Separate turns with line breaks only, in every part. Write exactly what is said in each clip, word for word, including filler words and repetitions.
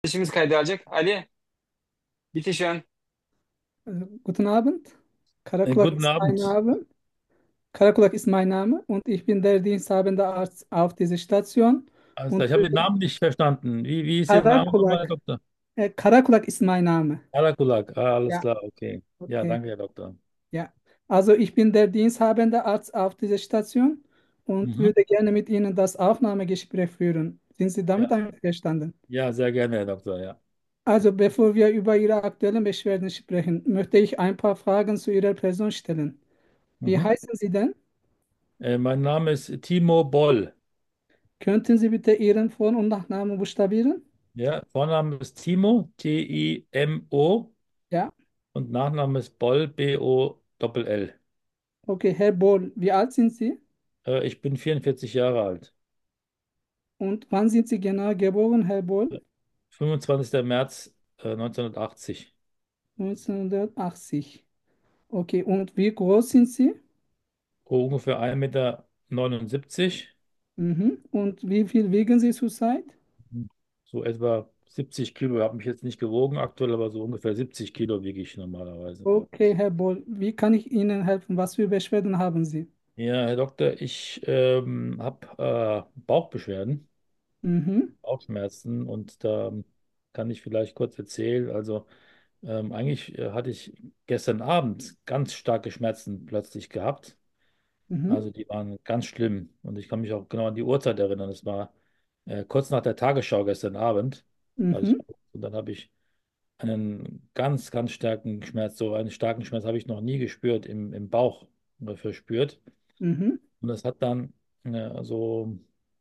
İşimiz kaydı alacak. Ali, bitişen.
Also, guten Abend.
Äh,
Karakulak
guten
ist mein
Abend.
Name. Karakulak ist mein Name und ich bin der diensthabende Arzt auf dieser Station.
Alles klar.
Und
Ich habe den
würde
Namen nicht verstanden. Wie, wie ist Ihr Name nochmal, Herr
Karakulak,
Doktor?
äh, Karakulak ist mein Name.
Karakulak. Ah, alles
Ja,
klar, okay. Ja,
okay.
danke, Herr Doktor.
Ja. Also ich bin der diensthabende Arzt auf dieser Station und
Mhm.
würde gerne mit Ihnen das Aufnahmegespräch führen. Sind Sie damit
Ja.
einverstanden?
Ja, sehr gerne, Herr Doktor, ja.
Also bevor wir über Ihre aktuellen Beschwerden sprechen, möchte ich ein paar Fragen zu Ihrer Person stellen. Wie
Mhm.
heißen Sie denn?
Äh, mein Name ist Timo Boll.
Könnten Sie bitte Ihren Vor- und Nachnamen buchstabieren?
Ja, Vorname ist Timo, T I M O,
Ja,
und Nachname ist Boll, B O L L.
okay, Herr Bohl, wie alt sind Sie
Äh, ich bin vierundvierzig Jahre alt.
und wann sind Sie genau geboren, Herr Bohl?
fünfundzwanzigster März äh, neunzehnhundertachtzig.
neunzehnhundertachtzig. Okay, und wie groß sind Sie?
Oh, ungefähr ein Meter neunundsiebzig.
Mhm. Und wie viel wiegen Sie zurzeit?
So etwa siebzig Kilo. Ich habe mich jetzt nicht gewogen aktuell, aber so ungefähr siebzig Kilo wiege ich normalerweise.
Okay, Herr Bohl, wie kann ich Ihnen helfen? Was für Beschwerden haben Sie?
Ja, Herr Doktor, ich ähm, habe äh, Bauchbeschwerden,
Mhm.
Bauchschmerzen, und da kann ich vielleicht kurz erzählen. Also ähm, eigentlich äh, hatte ich gestern Abend ganz starke Schmerzen plötzlich gehabt.
Mhm.
Also die waren ganz schlimm, und ich kann mich auch genau an die Uhrzeit erinnern. Es war äh, kurz nach der Tagesschau gestern Abend. Also ich,
Mhm.
und dann habe ich einen ganz, ganz starken Schmerz. So einen starken Schmerz habe ich noch nie gespürt, im, im Bauch äh, verspürt.
Mhm.
Und das hat dann äh, so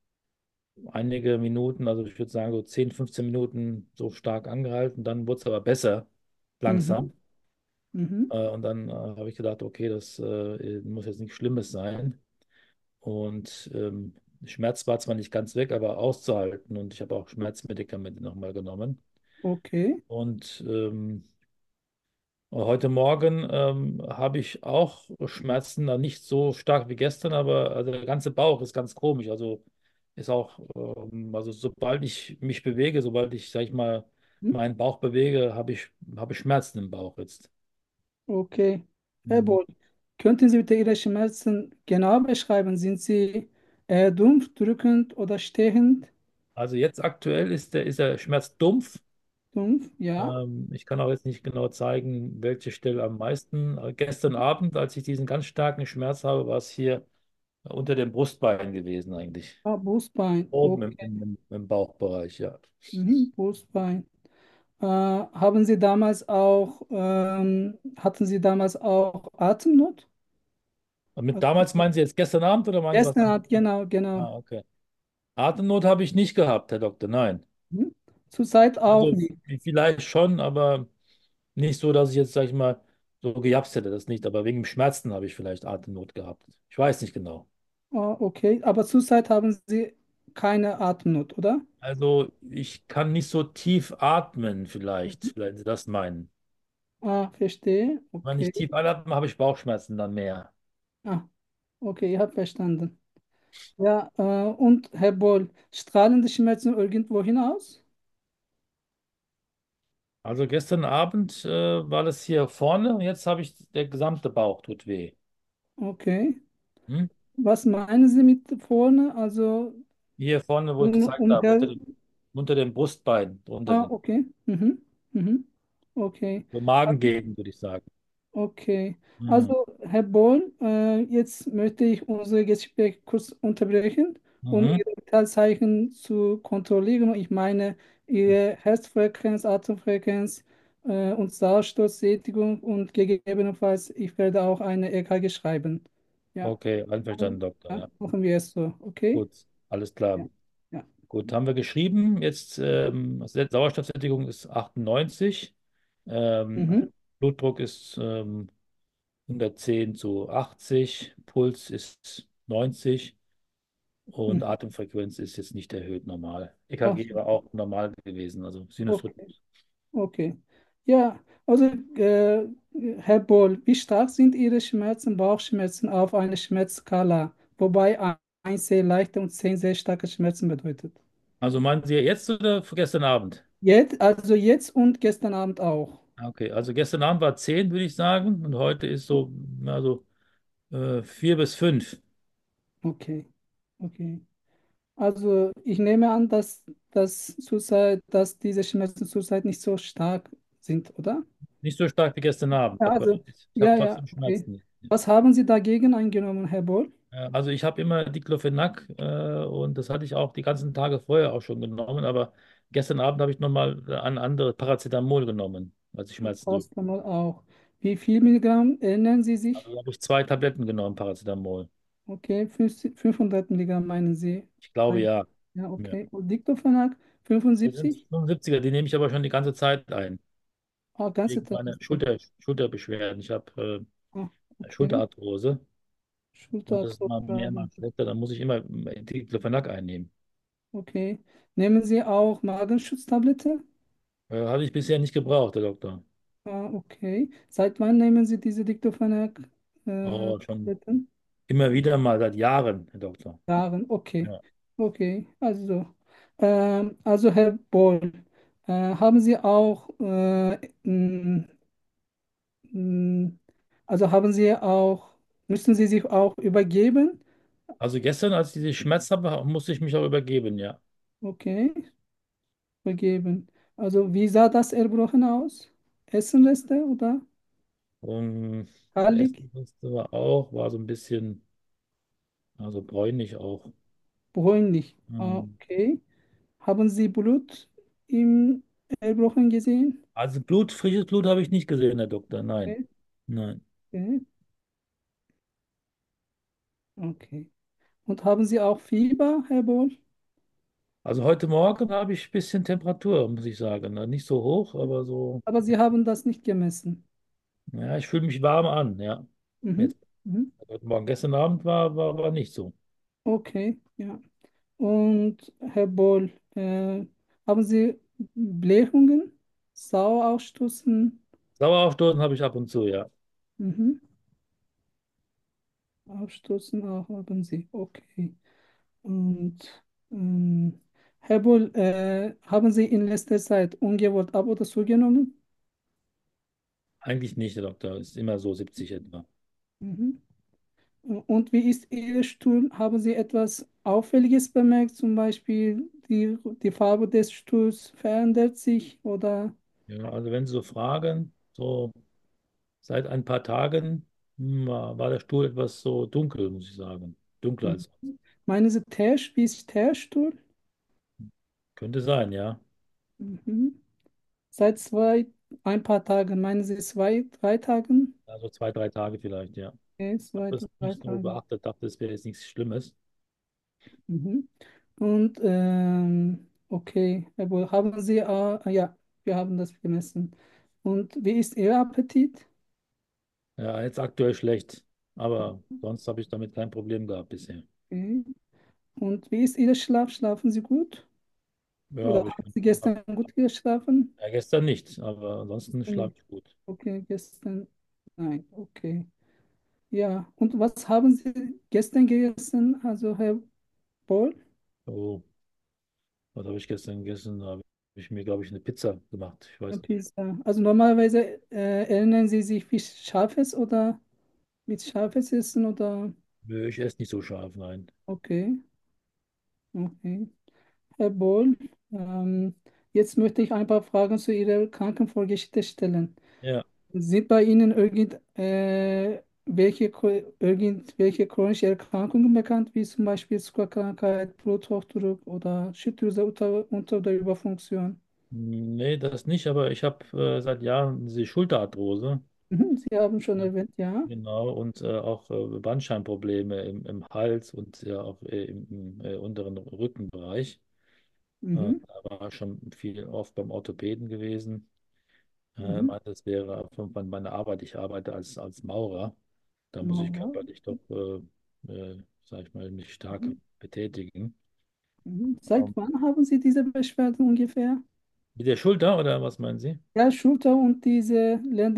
einige Minuten, also ich würde sagen so zehn, fünfzehn Minuten so stark angehalten. Dann wurde es aber besser,
Mhm.
langsam.
Mhm.
Äh, und dann äh, habe ich gedacht, okay, das äh, muss jetzt nichts Schlimmes sein. Und ähm, Schmerz war zwar nicht ganz weg, aber auszuhalten. Und ich habe auch Schmerzmedikamente nochmal genommen.
Okay.
Und ähm, heute Morgen ähm, habe ich auch Schmerzen, na, nicht so stark wie gestern, aber also der ganze Bauch ist ganz komisch. Also ist auch, ähm, also sobald ich mich bewege, sobald ich, sag ich mal,
Mhm.
meinen Bauch bewege, habe ich, habe ich Schmerzen im Bauch jetzt.
Okay. Herr
Mhm.
Bohl, könnten Sie bitte Ihre Schmerzen genau beschreiben? Sind sie äh, dumpf, drückend oder stechend?
Also jetzt aktuell ist der, ist der Schmerz dumpf.
Dumpf, ja.
Ähm, ich kann auch jetzt nicht genau zeigen, welche Stelle am meisten. Äh, Gestern Abend, als ich diesen ganz starken Schmerz habe, war es hier unter dem Brustbein gewesen eigentlich.
Ah, Brustbein.
Oben im,
Okay.
im, im Bauchbereich, ja.
Mhm, Brustbein. Äh, haben Sie damals auch, ähm, hatten Sie damals auch Atemnot?
Und mit
Also
damals meinen Sie jetzt gestern Abend oder meinen Sie was
gestern
anderes?
hat, genau, genau.
Ah, okay. Atemnot habe ich nicht gehabt, Herr Doktor, nein.
Mhm. Zurzeit auch
Also
nicht.
vielleicht schon, aber nicht so, dass ich jetzt, sag ich mal, so gejapst hätte, das nicht. Aber wegen dem Schmerzen habe ich vielleicht Atemnot gehabt. Ich weiß nicht genau.
Ah, okay, aber zurzeit haben Sie keine Atemnot, oder?
Also ich kann nicht so tief atmen, vielleicht,
Mhm.
vielleicht Sie das meinen.
Ah, verstehe.
Wenn ich
Okay.
tief einatme, habe ich Bauchschmerzen dann mehr.
Ah, okay, ich habe verstanden. Ja, äh, und Herr Boll, strahlen die Schmerzen irgendwo hinaus?
Also gestern Abend äh, war das hier vorne, und jetzt habe ich, der gesamte Bauch tut weh.
Okay.
Hm?
Was meinen Sie mit vorne? Also
Hier vorne, wo ich
um,
gesagt habe,
umher.
unter dem, unter dem Brustbein, unter
Ah,
dem
okay. Mhm. Mhm. Okay.
so Magengegend, würde ich sagen.
Okay.
Mhm.
Also, Herr Boll, äh, jetzt möchte ich unser Gespräch kurz unterbrechen, um
Mhm.
Ihre Vitalzeichen zu kontrollieren. Ich meine, Ihre Herzfrequenz, Atemfrequenz äh, und Sauerstoffsättigung und gegebenenfalls, ich werde auch eine E K G schreiben. Ja,
Okay, einverstanden, Doktor.
ja,
Ja,
machen wir es so, okay?
gut, alles klar.
Ja, ja.
Gut, haben wir geschrieben. Jetzt ähm, Sauerstoffsättigung ist achtundneunzig. Ähm,
Mhm.
Blutdruck ist ähm, hundertzehn zu achtzig. Puls ist neunzig. Und
Mhm.
Atemfrequenz ist jetzt nicht erhöht, normal.
Ach,
E K G war auch normal gewesen, also
okay,
Sinusrhythmus.
okay. Ja, also äh, Herr Boll, wie stark sind Ihre Schmerzen, Bauchschmerzen auf einer Schmerzskala, wobei eins sehr leichte und zehn sehr starke Schmerzen bedeutet?
Also meinen Sie jetzt oder gestern Abend?
Jetzt, also jetzt und gestern Abend auch.
Okay, also gestern Abend war zehn, würde ich sagen, und heute ist so, also äh, vier bis fünf.
Okay, okay. Also ich nehme an, dass, dass zurzeit, dass diese Schmerzen zurzeit nicht so stark sind, oder?
Nicht so stark wie gestern Abend,
Ja,
aber
also,
ich, ich habe
ja, ja,
trotzdem
okay.
Schmerzen.
Was haben Sie dagegen eingenommen, Herr Boll?
Äh, Also ich habe immer Diclofenac äh, und das hatte ich auch die ganzen Tage vorher auch schon genommen, aber gestern Abend habe ich nochmal ein anderes Paracetamol genommen, als ich Schmerzen übe.
Paracetamol auch. Wie viel Milligramm erinnern Sie sich?
Also habe ich zwei Tabletten genommen, Paracetamol.
Okay, fünfzig fünfhundert Milligramm meinen Sie?
Ich glaube
Ein.
ja.
Ja,
Ja.
okay. Und Diclofenac
Das sind
fünfundsiebzig?
fünfundsiebziger, die nehme ich aber schon die ganze Zeit ein.
Ah, ganze
Wegen
Tag.
meiner Schulter, Schulterbeschwerden. Ich habe
Ah,
äh,
okay.
Schulterarthrose und das ist
Schulterarthrose
mal mehr, mal
haben Sie.
schlechter. Dann muss ich immer Diclofenac einnehmen.
Okay. Nehmen Sie auch Magenschutztablette?
Äh, habe ich bisher nicht gebraucht, der Doktor.
Ah, okay. Seit wann nehmen Sie diese
Oh, schon
Diclofenac-Tabletten?
immer wieder mal seit Jahren, Herr Doktor.
Jahren. Okay.
Ja.
Okay. Also, ähm, also Herr Boll, äh, haben Sie auch, äh, m, m, also haben Sie auch, müssen Sie sich auch übergeben?
Also gestern, als ich die Schmerzen habe, musste ich mich auch übergeben, ja.
Okay, übergeben. Also, wie sah das Erbrochen aus? Essenreste oder
Und das
gallig,
Essen das war auch, war so ein bisschen, also bräunlich auch.
bräunlich? Ah,
Ähm,
okay. Haben Sie Blut im Erbrochen gesehen?
Also Blut, frisches Blut habe ich nicht gesehen, Herr Doktor. Nein,
Okay,
nein.
okay, okay. Und haben Sie auch Fieber, Herr Boll?
Also heute Morgen habe ich ein bisschen Temperatur, muss ich sagen. Nicht so hoch, aber so,
Aber Sie haben das nicht gemessen.
ja, ich fühle mich warm an, ja.
Mhm.
Jetzt,
Mhm.
heute Morgen, gestern Abend war, war, war nicht so.
Okay, ja. Und Herr Boll, äh, haben Sie Blähungen, Sauerausstoßen?
Sauerausstoßen habe ich ab und zu, ja.
Mhm. Ausstoßen auch haben Sie. Okay. Und ähm, Herr Boll, äh, haben Sie in letzter Zeit ungewollt ab oder zugenommen?
Eigentlich nicht, Herr Doktor. Ist immer so siebzig etwa.
Mhm. Und wie ist Ihr Stuhl? Haben Sie etwas Auffälliges bemerkt? Zum Beispiel die, die Farbe des Stuhls verändert sich oder?
Ja, also wenn Sie so fragen, so seit ein paar Tagen hm, war war der Stuhl etwas so dunkel, muss ich sagen. Dunkler
Mhm.
als sonst.
Meinen Sie Teer, wie ist Teerstuhl?
Könnte sein, ja.
Mhm. Seit zwei, ein paar Tagen, meinen Sie zwei, drei Tagen?
Also zwei, drei Tage vielleicht, ja.
Okay,
Ich habe
zwei,
das
drei
nicht so
Tage.
beachtet, dachte, es wäre jetzt nichts Schlimmes.
Mhm. Und ähm, okay, aber haben Sie, äh, ah, ja, wir haben das gemessen. Und wie ist Ihr Appetit?
Ja, jetzt aktuell schlecht. Aber sonst habe ich damit kein Problem gehabt bisher.
Okay. Und wie ist Ihr Schlaf? Schlafen Sie gut?
Ja,
Oder
habe ich.
haben Sie gestern gut geschlafen?
Ja, gestern nicht, aber ansonsten schlafe
Hm,
ich gut.
okay, gestern. Nein, okay. Ja, und was haben Sie gestern gegessen? Also, Herr Boll?
Oh, was habe ich gestern gegessen? Da habe ich mir, glaube ich, eine Pizza gemacht. Ich
Eine
weiß nicht.
Pizza. Also normalerweise äh, erinnern Sie sich, wie scharfes oder mit scharfes Essen oder?
Nö, ich esse nicht so scharf, nein.
Okay, okay. Herr Boll, ähm, jetzt möchte ich ein paar Fragen zu Ihrer Krankenvorgeschichte stellen.
Ja,
Sind bei Ihnen irgend, äh, welche, chro- irgendwelche chronische Erkrankungen bekannt, wie zum Beispiel Zuckerkrankheit, Bluthochdruck oder Schilddrüse-Unter- oder Überfunktion?
nee, das nicht, aber ich habe äh, seit Jahren diese Schulterarthrose.
Mhm, Sie haben schon
Ja.
erwähnt, ja.
Genau, und äh, auch äh, Bandscheibenprobleme im, im Hals und ja auch äh, im, im äh, unteren Rückenbereich. Äh,
Mhm,
da war ich schon viel oft beim Orthopäden gewesen. Äh,
mhm.
meinte, das wäre aufgrund von meiner Arbeit. Ich arbeite als, als Maurer. Da muss ich
Mauer.
körperlich doch, äh, äh, sag ich mal, mich stark
Mhm,
betätigen.
mhm. Seit
Ähm,
wann haben Sie diese Beschwerden ungefähr?
Mit der Schulter oder was meinen Sie?
Ja, Schulter und diese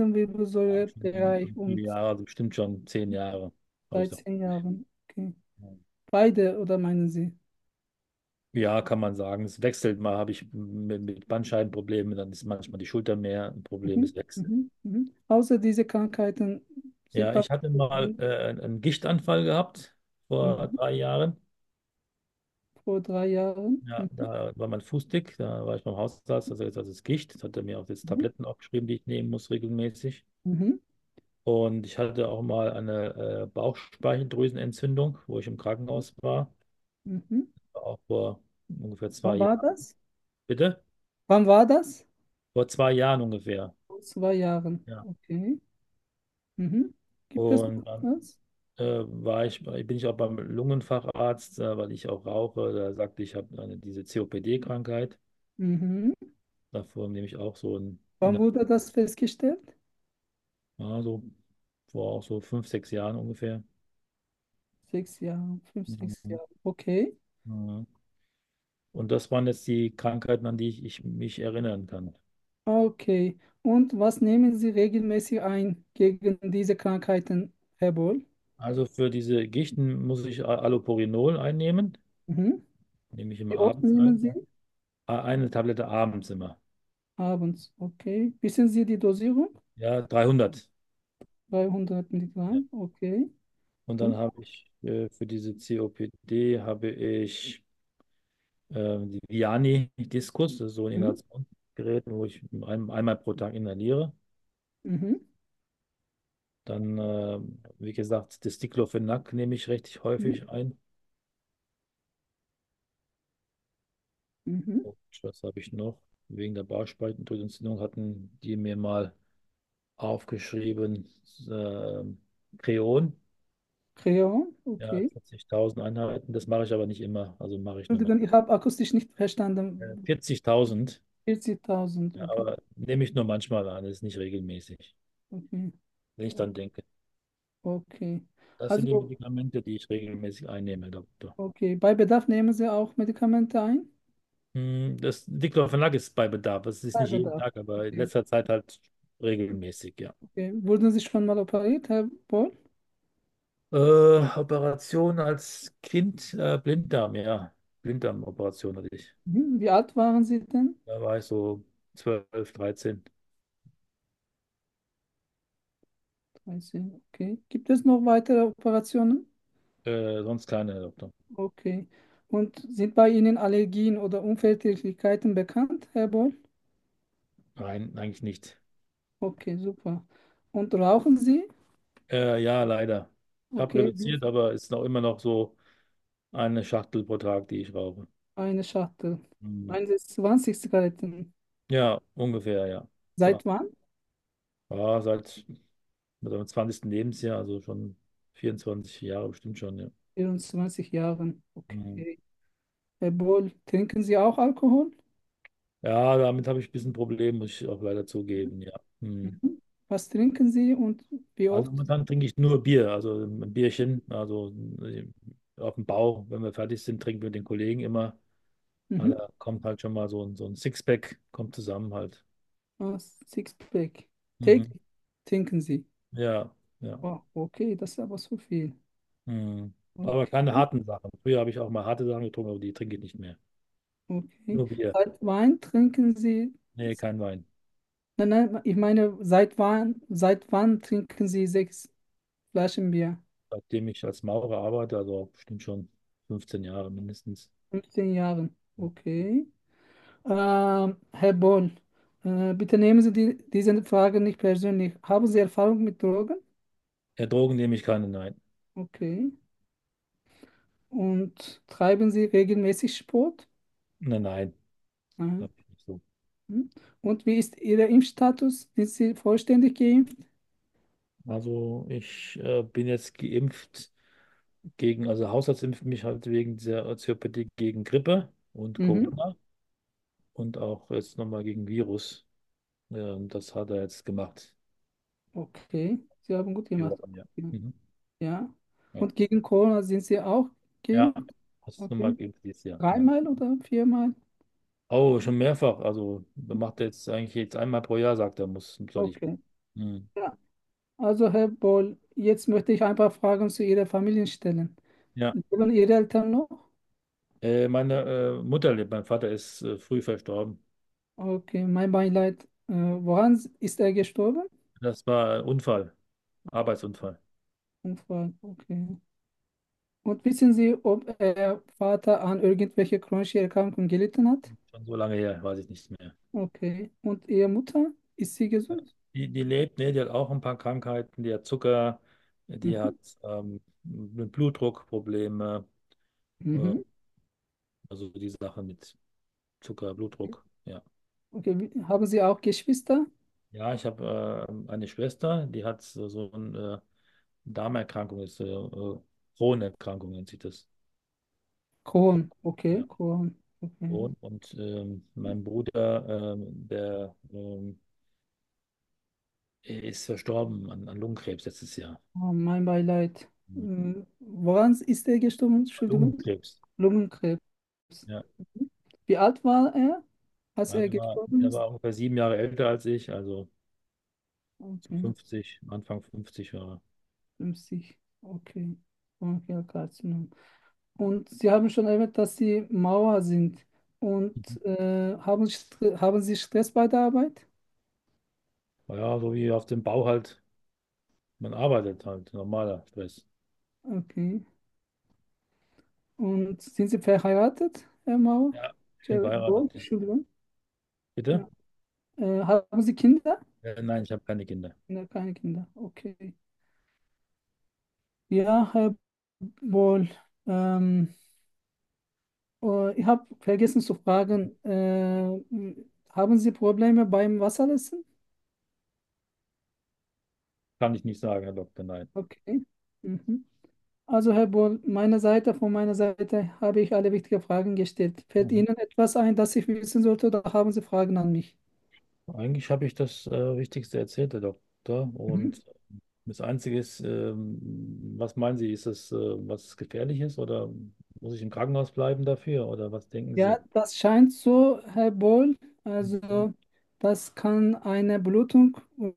Ja, schon,
Lendenwirbelsäurebereich
schon viele
und
Jahre, also bestimmt schon zehn Jahre habe ich
seit
das.
zehn Jahren. Okay.
Ja.
Beide, oder meinen Sie?
Ja, kann man sagen. Es wechselt mal, habe ich mit, mit Bandscheibenproblemen, dann ist manchmal die Schulter mehr ein Problem, es
Mhm.
wechselt.
Mhm. Mhm. Außer diese Krankheiten sind
Ja,
was
ich hatte mal äh, einen Gichtanfall gehabt vor
mhm.
drei Jahren.
Vor drei Jahren.
Ja,
Mhm.
da war mein Fuß dick, da war ich beim Hausarzt, also jetzt das ist Gicht, das hat er mir auch jetzt
Mhm.
Tabletten aufgeschrieben, die ich nehmen muss regelmäßig.
Mhm.
Und ich hatte auch mal eine äh, Bauchspeicheldrüsenentzündung, wo ich im Krankenhaus war,
Mhm.
auch vor ungefähr zwei
Wann war
Jahren.
das?
Bitte?
Wann war das?
Vor zwei Jahren ungefähr.
Vor zwei Jahren.
Ja.
Okay. Mhm. Gibt es noch
Und dann
was?
äh, war ich, bin ich auch beim Lungenfacharzt, äh, weil ich auch rauche. Da sagte ich, ich habe eine, diese C O P D-Krankheit.
Mhm.
Davor nehme ich auch so ein,
Wann wurde das festgestellt?
ja, so vor auch so fünf, sechs Jahren ungefähr.
Sechs Jahre, fünf, sechs
Mhm.
Jahre. Okay.
Mhm. Und das waren jetzt die Krankheiten, an die ich, ich mich erinnern kann.
Okay. Und was nehmen Sie regelmäßig ein gegen diese Krankheiten, Herr Boll?
Also für diese Gichten muss ich A- Allopurinol einnehmen.
Mhm.
Nehme ich immer
Wie oft
abends
nehmen
ein.
Sie?
A- Eine Tablette abends immer.
Abends. Okay. Wissen Sie die Dosierung?
Ja, dreihundert.
dreihundert
Ja.
Milligramm. Okay.
Und dann
Und?
habe ich äh, für diese C O P D habe ich ähm, die Viani Diskus, das ist so ein
Mhm.
Inhalationsgerät, wo ich ein, einmal pro Tag inhaliere.
Mhm.
Dann, äh, wie gesagt, das Diclofenac nehme ich recht
Mhm.
häufig ein.
Mhm.
Und was habe ich noch? Wegen der Bauchspeicheldrüsenentzündung hatten die mir mal aufgeschrieben, äh, Creon,
Creon.
ja,
Okay.
vierzigtausend Einheiten. Das mache ich aber nicht immer, also mache ich nur mal
Entschuldigung, ich habe akustisch nicht
äh,
verstanden.
vierzigtausend.
vierzigtausend.
Ja,
Okay.
aber nehme ich nur manchmal an, das ist nicht regelmäßig,
Okay.
wenn ich dann denke.
Okay.
Das sind die
Also,
Medikamente, die ich regelmäßig einnehme, Doktor.
okay. Bei Bedarf nehmen Sie auch Medikamente ein?
Hm, Das Diclofenac ist bei Bedarf. Es ist
Bei
nicht jeden
Bedarf.
Tag, aber in
Okay.
letzter Zeit halt regelmäßig, ja.
Okay. Wurden Sie schon mal operiert, Herr Boll?
Äh, Operation als Kind, äh, Blinddarm, ja. Blinddarmoperation hatte ich.
Mhm. Wie alt waren Sie denn?
Da war ich so zwölf, dreizehn.
dreizehn. Okay. Gibt es noch weitere Operationen?
Äh, sonst keine, Herr Doktor.
Okay. Und sind bei Ihnen Allergien oder Unverträglichkeiten bekannt, Herr Boll?
Nein, eigentlich nicht.
Okay, super. Und rauchen Sie?
Äh, ja, leider. Ich habe
Okay, wie-
reduziert, aber es ist noch immer noch so eine Schachtel pro Tag, die ich rauche.
eine Schachtel.
Hm.
Meinen Sie zwanzig Zigaretten?
Ja, ungefähr, ja.
Seit wann?
Ja, seit meinem zwanzigsten Lebensjahr, also schon vierundzwanzig Jahre bestimmt schon, ja.
vierundzwanzig Jahren.
Hm.
Okay. Herr Boll, trinken Sie auch Alkohol?
Ja, damit habe ich ein bisschen Problem, muss ich auch leider zugeben, ja. Hm.
Mhm. Was trinken Sie und wie
Also
oft?
momentan trinke ich nur Bier, also ein Bierchen, also äh, auf dem Bau, wenn wir fertig sind, trinken wir mit den Kollegen immer. Also
Mhm.
da kommt halt schon mal so ein, so ein Sixpack, kommt zusammen halt.
Ah, Sixpack.
Mhm.
Täglich trinken Sie.
Ja, ja.
Oh, okay, das ist aber so viel.
Mhm. Aber keine
Okay,
harten Sachen. Früher habe ich auch mal harte Sachen getrunken, aber die trinke ich nicht mehr.
okay.
Nur Bier.
Seit wann trinken Sie?
Nee, kein Wein.
Nein, nein, ich meine, seit wann, seit wann trinken Sie sechs Flaschen Bier?
Seitdem ich als Maurer arbeite, also bestimmt schon fünfzehn Jahre mindestens.
fünfzehn Jahren. Okay. Ähm, Herr Boll, äh, bitte nehmen Sie die, diese Frage nicht persönlich. Haben Sie Erfahrung mit Drogen?
Ja, Drogen nehme ich keine, nein.
Okay. Und treiben Sie regelmäßig Sport?
Nein, nein,
Nein.
glaube ich nicht so.
Hm. Und wie ist Ihr Impfstatus? Sind Sie vollständig geimpft?
Also ich äh, bin jetzt geimpft gegen, also Hausarzt impft mich halt wegen dieser C O P D gegen Grippe und
Mhm.
Corona und auch jetzt nochmal gegen Virus. Ja, und das hat er jetzt gemacht.
Okay, Sie haben gut
Die
gemacht.
Wochen, ja.
Ja.
Mhm.
Ja.
Ja,
Und gegen Corona sind Sie auch
ja,
geimpft?
das ist nochmal
Okay.
geimpft dieses Jahr. Ja.
Dreimal oder viermal?
Oh, schon mehrfach. Also macht er jetzt eigentlich jetzt einmal pro Jahr, sagt er, muss, soll ich.
Okay.
Hm.
Ja. Also, Herr Boll, jetzt möchte ich ein paar Fragen zu Ihrer Familie stellen.
Ja,
Leben Ihre Eltern noch?
Äh, meine äh, Mutter lebt, mein Vater ist äh, früh verstorben.
Okay, mein Beileid. Äh, woran ist er gestorben?
Das war ein Unfall, Arbeitsunfall.
Unfall, okay. Und wissen Sie, ob Ihr Vater an irgendwelche chronische Erkrankungen gelitten hat?
Schon so lange her, weiß ich nicht mehr.
Okay. Und Ihre Mutter, ist sie
Ja.
gesund?
Die, die lebt, ne, die hat auch ein paar Krankheiten, die hat Zucker, die
Mhm.
hat ähm, Blutdruckprobleme, äh,
Mhm.
also die Sache mit Zucker, Blutdruck, ja.
Okay. Wie- Haben Sie auch Geschwister?
Ja, ich habe äh, eine Schwester, die hat so, so eine äh, Darmerkrankung, ist, äh, äh, Crohn-Erkrankung nennt sich das.
Crohn. Okay,
Ja.
Crohn. Okay.
Crohn. Und ähm, mein Bruder, ähm, der ähm, ist verstorben an, an Lungenkrebs letztes Jahr.
Oh, mein Beileid. Äh, woran ist er gestorben? Entschuldigung.
Lungenkrebs.
Lungenkrebs.
Ja.
Wie alt war er, als
Er
er
war,
gestorben
er
ist?
war ungefähr sieben Jahre älter als ich, also so
Okay,
fünfzig, Anfang fünfzig war er.
fünfzig. Okay. Bronchialkarzinom. Und Sie haben schon erwähnt, dass Sie Mauer sind. Und
Mhm.
äh, haben, Stre- haben Sie Stress bei der Arbeit?
Ja, so wie auf dem Bau halt, man arbeitet halt, normaler Stress.
Okay. Und sind Sie verheiratet, Herr Mauer?
Ja, ich bin
Herr Bohl,
verheiratet. Ja.
Entschuldigung.
Bitte?
Ja. Äh, haben Sie Kinder?
Äh, nein, ich habe keine Kinder.
Ne, keine Kinder. Okay. Ja, Herr Bohl, ähm, äh, ich habe vergessen zu fragen, äh, haben Sie Probleme beim Wasserlassen?
Kann ich nicht sagen, Herr Doktor, nein.
Okay. Mhm. Also, Herr Bohl, meine Seite, von meiner Seite habe ich alle wichtigen Fragen gestellt. Fällt
Mhm.
Ihnen etwas ein, das ich wissen sollte, oder haben Sie Fragen an mich?
Eigentlich habe ich das äh, Wichtigste erzählt, Herr Doktor.
Mhm.
Und das Einzige ist, ähm, was meinen Sie, ist das äh, was Gefährliches oder muss ich im Krankenhaus bleiben dafür oder was denken
Ja,
Sie?
das scheint so, Herr Bohl.
Mhm.
Also, das kann eine Blutung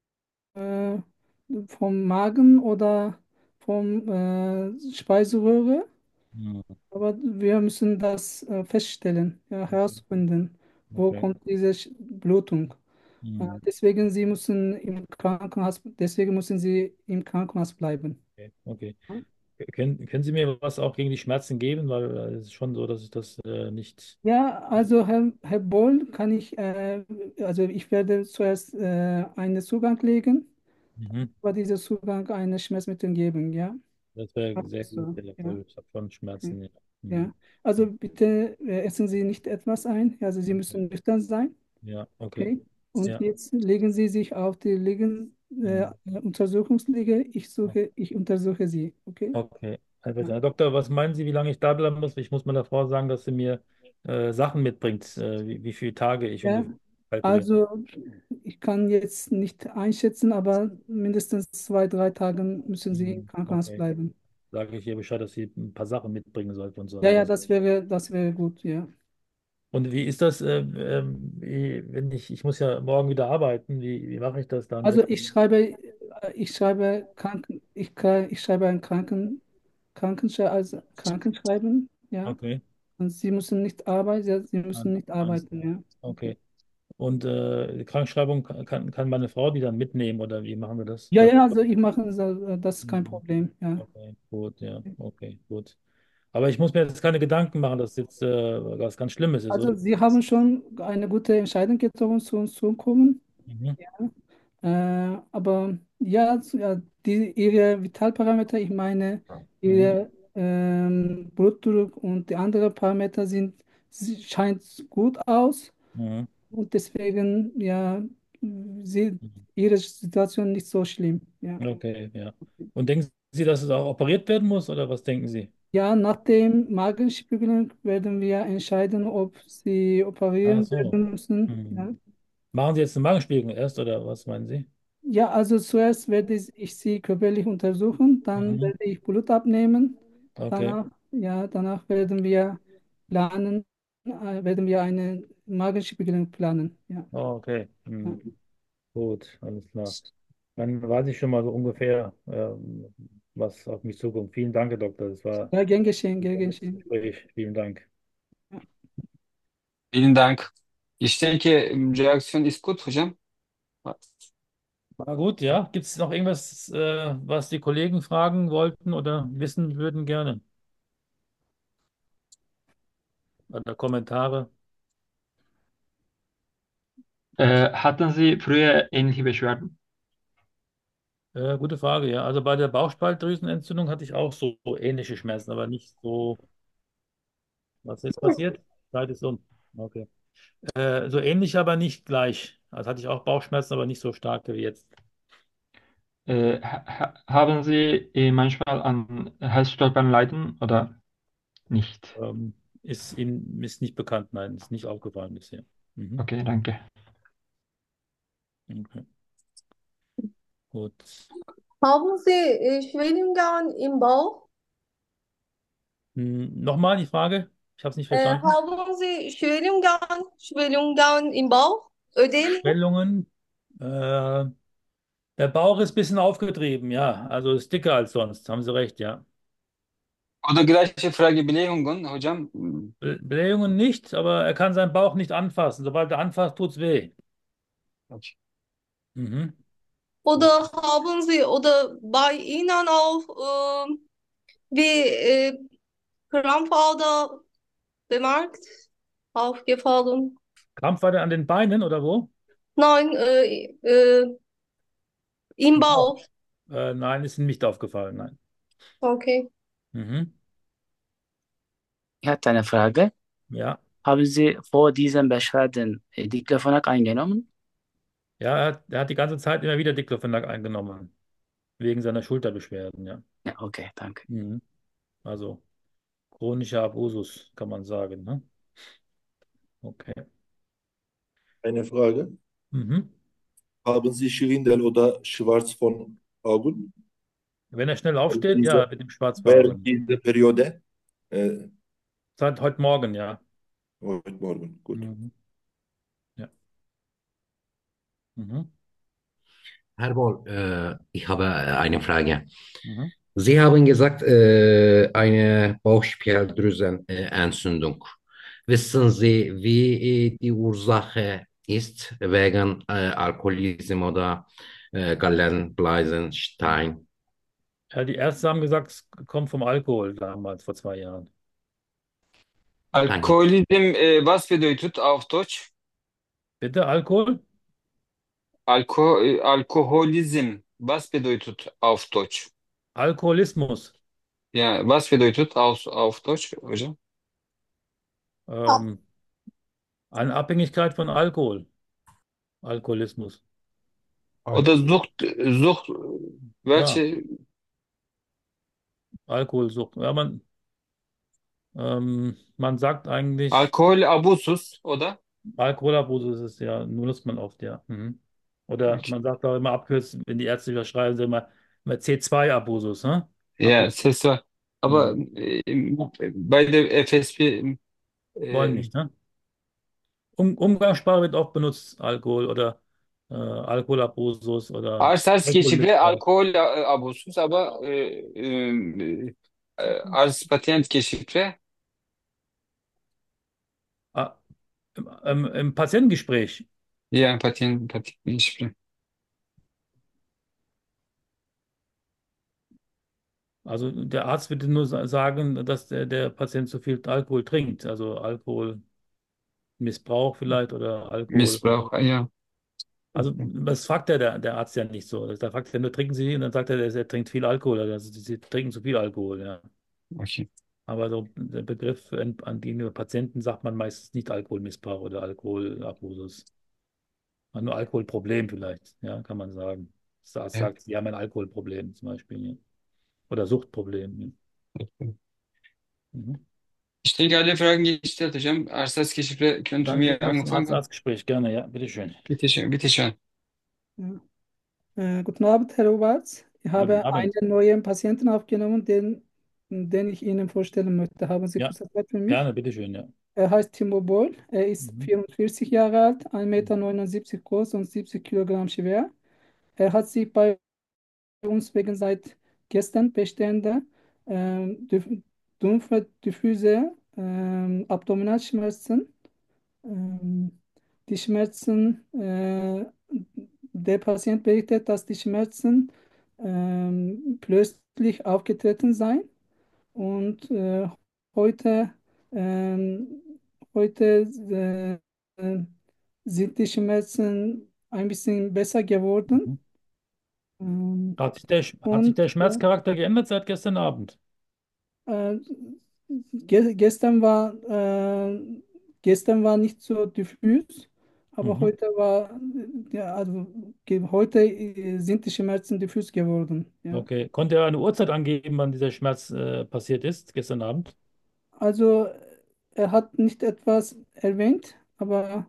äh, vom Magen oder vom äh, Speiseröhre,
Mhm.
aber wir müssen das äh, feststellen, ja, herausfinden, wo
Okay.
kommt diese Sch- Blutung. Äh,
Mhm.
deswegen Sie müssen im Krankenhaus, deswegen müssen Sie im Krankenhaus bleiben.
Okay. Okay. Können, können Sie mir was auch gegen die Schmerzen geben? Weil äh, es ist schon so, dass ich das äh, nicht.
Ja, also Herr, Herr Boll, kann ich, äh, also ich werde zuerst äh, einen Zugang legen,
Mhm.
aber dieser Zugang eine Schmerzmittel geben, ja.
Das wäre
Ach
sehr gut,
so,
ja,
ja.
weil ich habe schon
Okay.
Schmerzen. Ja. Mhm.
Ja, also bitte äh, essen Sie nicht etwas ein. Also Sie
Okay.
müssen nüchtern sein.
Ja, okay.
Okay. Und
Ja.
jetzt legen Sie sich auf die Liegen, äh,
Mhm.
Untersuchungsliege. Ich suche, ich untersuche Sie. Okay.
Okay. Herr
Ja.
Herr Doktor, was meinen Sie, wie lange ich da bleiben muss? Ich muss meiner Frau sagen, dass sie mir äh, Sachen mitbringt, äh, wie, wie viele Tage ich
Ja.
ungefähr kalkuliere.
Also ich kann jetzt nicht einschätzen, aber mindestens zwei, drei Tagen müssen Sie im
Mhm.
Krankenhaus
Okay.
bleiben.
Sage ich ihr Bescheid, dass sie ein paar Sachen mitbringen sollte und so.
Ja,
Also
ja,
was.
das wäre, das wäre gut, ja.
Und wie ist das, äh, ähm, wie, wenn ich, ich muss ja morgen wieder arbeiten, wie, wie mache ich das dann
Also
weg?
ich schreibe, äh, ich schreibe Kranken, ich, kann- ich schreibe ein Kranken, Krankenschreiben, also Krankenschreiben, ja.
Okay.
Und Sie müssen nicht arbeiten, ja, Sie
Alles
müssen nicht
alles
arbeiten,
klar.
ja. Okay.
Okay. Und äh, die Krankschreibung kann, kann kann meine Frau die dann mitnehmen oder wie machen wir das?
Ja,
Das
ja, also ich mache das, äh, das ist kein
Mhm.
Problem, ja.
Okay, gut, ja, okay, gut. Aber ich muss mir jetzt keine Gedanken machen, dass jetzt äh, was ganz Schlimmes ist,
Also
oder?
Sie haben schon eine gute Entscheidung getroffen, zu uns zu kommen.
Mhm.
Äh, aber ja, zu- ja die, Ihre Vitalparameter, ich meine,
Mhm.
Ihre ähm, Blutdruck und die anderen Parameter sind, sie- scheint gut aus.
Mhm.
Und deswegen, ja, sie,
Mhm.
Ihre Situation nicht so schlimm, ja.
Okay, ja. Und denken Sie, dass es auch operiert werden muss, oder was denken Sie?
Ja, nach dem Magenspiegelung werden wir entscheiden, ob sie
Ach
operieren
so.
werden müssen.
Mhm.
Ja,
Machen Sie jetzt eine Magenspiegelung erst, oder was meinen Sie?
ja, also zuerst werde ich sie körperlich untersuchen, dann
Mhm.
werde ich Blut abnehmen.
Okay,
Danach, ja, danach werden wir planen, äh, werden wir eine Magenspiegelung planen. Ja,
oh, okay.
ja.
Mhm. Gut, alles klar. Dann weiß ich schon mal so ungefähr, ähm, was auf mich zukommt. Vielen Dank, Herr Doktor. Das war
Ja, gern geschehen,
ein
gern
tolles
geschehen.
Gespräch. Vielen Dank.
Vielen Dank. Ich denke, Reaktion ist gut, hocam.
War gut, ja. Gibt es noch irgendwas, äh, was die Kollegen fragen wollten oder wissen würden gerne? Oder Kommentare?
Äh, hatten Sie früher ähnliche Beschwerden?
Äh, gute Frage, ja. Also bei der Bauchspeicheldrüsenentzündung hatte ich auch so, so ähnliche Schmerzen, aber nicht so. Was ist passiert? Zeit ist um. Okay. Äh, so ähnlich, aber nicht gleich. Also hatte ich auch Bauchschmerzen, aber nicht so stark wie jetzt.
Äh, ha ha- haben Sie äh, manchmal an Halsstolpern leiden oder nicht?
Ähm, ist Ihnen ist nicht bekannt, nein, ist nicht aufgefallen bisher. Mhm.
Okay, danke.
Okay, gut.
Haben Sie äh, Schwellungen im Bauch?
Hm, nochmal die Frage? Ich habe es nicht
Äh,
verstanden.
haben Sie Schwellungen, Schwellungen im Bauch? Ödem?
Schwellungen. Äh, der Bauch ist ein bisschen aufgetrieben, ja. Also ist dicker als sonst, haben Sie recht, ja.
Oder gleiche Frage Blähungen, hocam.
Be- Blähungen nicht, aber er kann seinen Bauch nicht anfassen. Sobald er anfasst, tut's weh.
Okay.
Mhm. Gut.
Oder haben Sie, oder bei Ihnen auch ähm, wie äh, Krampfader bemerkt, aufgefallen?
Krampfader an den Beinen oder wo?
Nein, äh, äh, im
Im Bauch.
Bauch.
Äh, nein, ist Ihnen nicht aufgefallen, nein.
Okay.
Mhm.
Ich hatte eine Frage.
Ja.
Haben Sie vor diesen Beschwerden äh, Diclofenac eingenommen?
Ja, er hat, er hat die ganze Zeit immer wieder Diclofenac eingenommen, wegen seiner Schulterbeschwerden, ja.
Ja, okay, danke.
Mhm. Also chronischer Abusus, kann man sagen, ne? Okay.
Eine Frage.
Mhm.
Haben Sie Schwindel oder Schwarz von Augen
Wenn er schnell
während
aufsteht,
dieser,
ja, mit dem Schwarz vor
während
Augen.
dieser Periode? Äh,
Seit heute Morgen, ja.
heute Morgen. Gut.
Mhm. Ja. Mhm.
Herr Boll, äh, ich habe eine Frage.
Mhm.
Sie haben gesagt, äh, eine Bauchspeicheldrüsenentzündung. Wissen Sie, wie äh, die Ursache ist, wegen äh, Alkoholismus oder äh, Gallenblasenstein?
Ja, die Ärzte haben gesagt, es kommt vom Alkohol damals, vor zwei Jahren.
Danke.
Alkoholism, äh, was bedeutet auf Deutsch?
Bitte, Alkohol?
Alko äh, Alkoholism, was bedeutet auf Deutsch?
Alkoholismus.
Ja, was bedeutet auf, auf Deutsch, hocam?
Ähm, eine Abhängigkeit von Alkohol. Alkoholismus.
Oder Sucht, Sucht,
Ja,
welche
Alkoholsucht. Ja, man, ähm, man sagt eigentlich,
Alkoholabusus, oder?
Alkoholabusus ist es ja, nutzt man oft, ja. Mhm. Oder
Okay.
man sagt auch immer abkürzen, wenn die Ärzte überschreiben, sie immer, immer C zwei Abusus, ne?
Ja,
Abkürzung.
ses var. Aber
Mhm.
äh, bei der F S P,
Wollen
äh,
nicht, ne? Um, Umgangssprache wird oft benutzt, Alkohol oder äh, Alkoholabusus oder
arz arz geçifre
Alkoholmissbrauch.
alkol e, abusus, aber äh, äh, äh, arz Patient geçifre,
Ah, im, im, im Patientengespräch.
ja, Patient, Patient geçifre.
Also der Arzt würde nur sa- sagen, dass der, der Patient zu viel Alkohol trinkt. Also Alkoholmissbrauch vielleicht oder Alkohol.
Missbrauch, ja.
Also das fragt der, der, der Arzt ja nicht so. Da fragt er nur, trinken Sie? Und dann sagt er, er, er trinkt viel Alkohol. Also Sie trinken zu viel Alkohol, ja.
Okay.
Aber so der Begriff an, an gegenüber Patienten sagt man meistens nicht Alkoholmissbrauch oder Alkoholabusus. Man nur Alkoholproblem vielleicht, ja, kann man sagen. Der Arzt
Ja.
sagt, Sie haben ein Alkoholproblem zum Beispiel, ja. Oder Suchtproblem. Ja. Mhm.
Ich denke, alle Fragen gestellt hocam. Arz arz geçifre, können Sie
Dann
mir
gehen wir zum
anfangen?
Arzt-Arztgespräch, gerne, ja, bitteschön.
Bitte schön, bitte schön.
Ja. Äh, guten Abend, Herr Oberarzt. Ich
Ja, guten
habe einen
Abend.
neuen Patienten aufgenommen, den, den ich Ihnen vorstellen möchte. Haben Sie
Ja,
kurz Zeit für mich?
gerne, bitteschön, ja.
Er heißt Timo Boll. Er ist
Mhm.
vierundvierzig Jahre alt, ein Meter neunundsiebzig groß und siebzig Kilogramm schwer. Er hat sich bei uns wegen seit gestern bestehender ähm, dif- dumpfe, diffuse ähm, Abdominalschmerzen Ähm, Die Schmerzen, äh, der Patient berichtet, dass die Schmerzen ähm, plötzlich aufgetreten seien und äh, heute, ähm, heute äh, äh, sind die Schmerzen ein bisschen besser geworden.
Mhm.
Ähm,
Hat sich der, Sch- hat sich
und
der Schmerzcharakter geändert seit gestern Abend?
äh, ge gestern war, äh, gestern war nicht so diffus, aber
Mhm.
heute war, äh, ja, also ge heute äh, sind die Schmerzen diffus geworden. Ja.
Okay. Konnte er eine Uhrzeit angeben, wann dieser Schmerz äh, passiert ist, gestern Abend?
Also er hat nicht etwas erwähnt, aber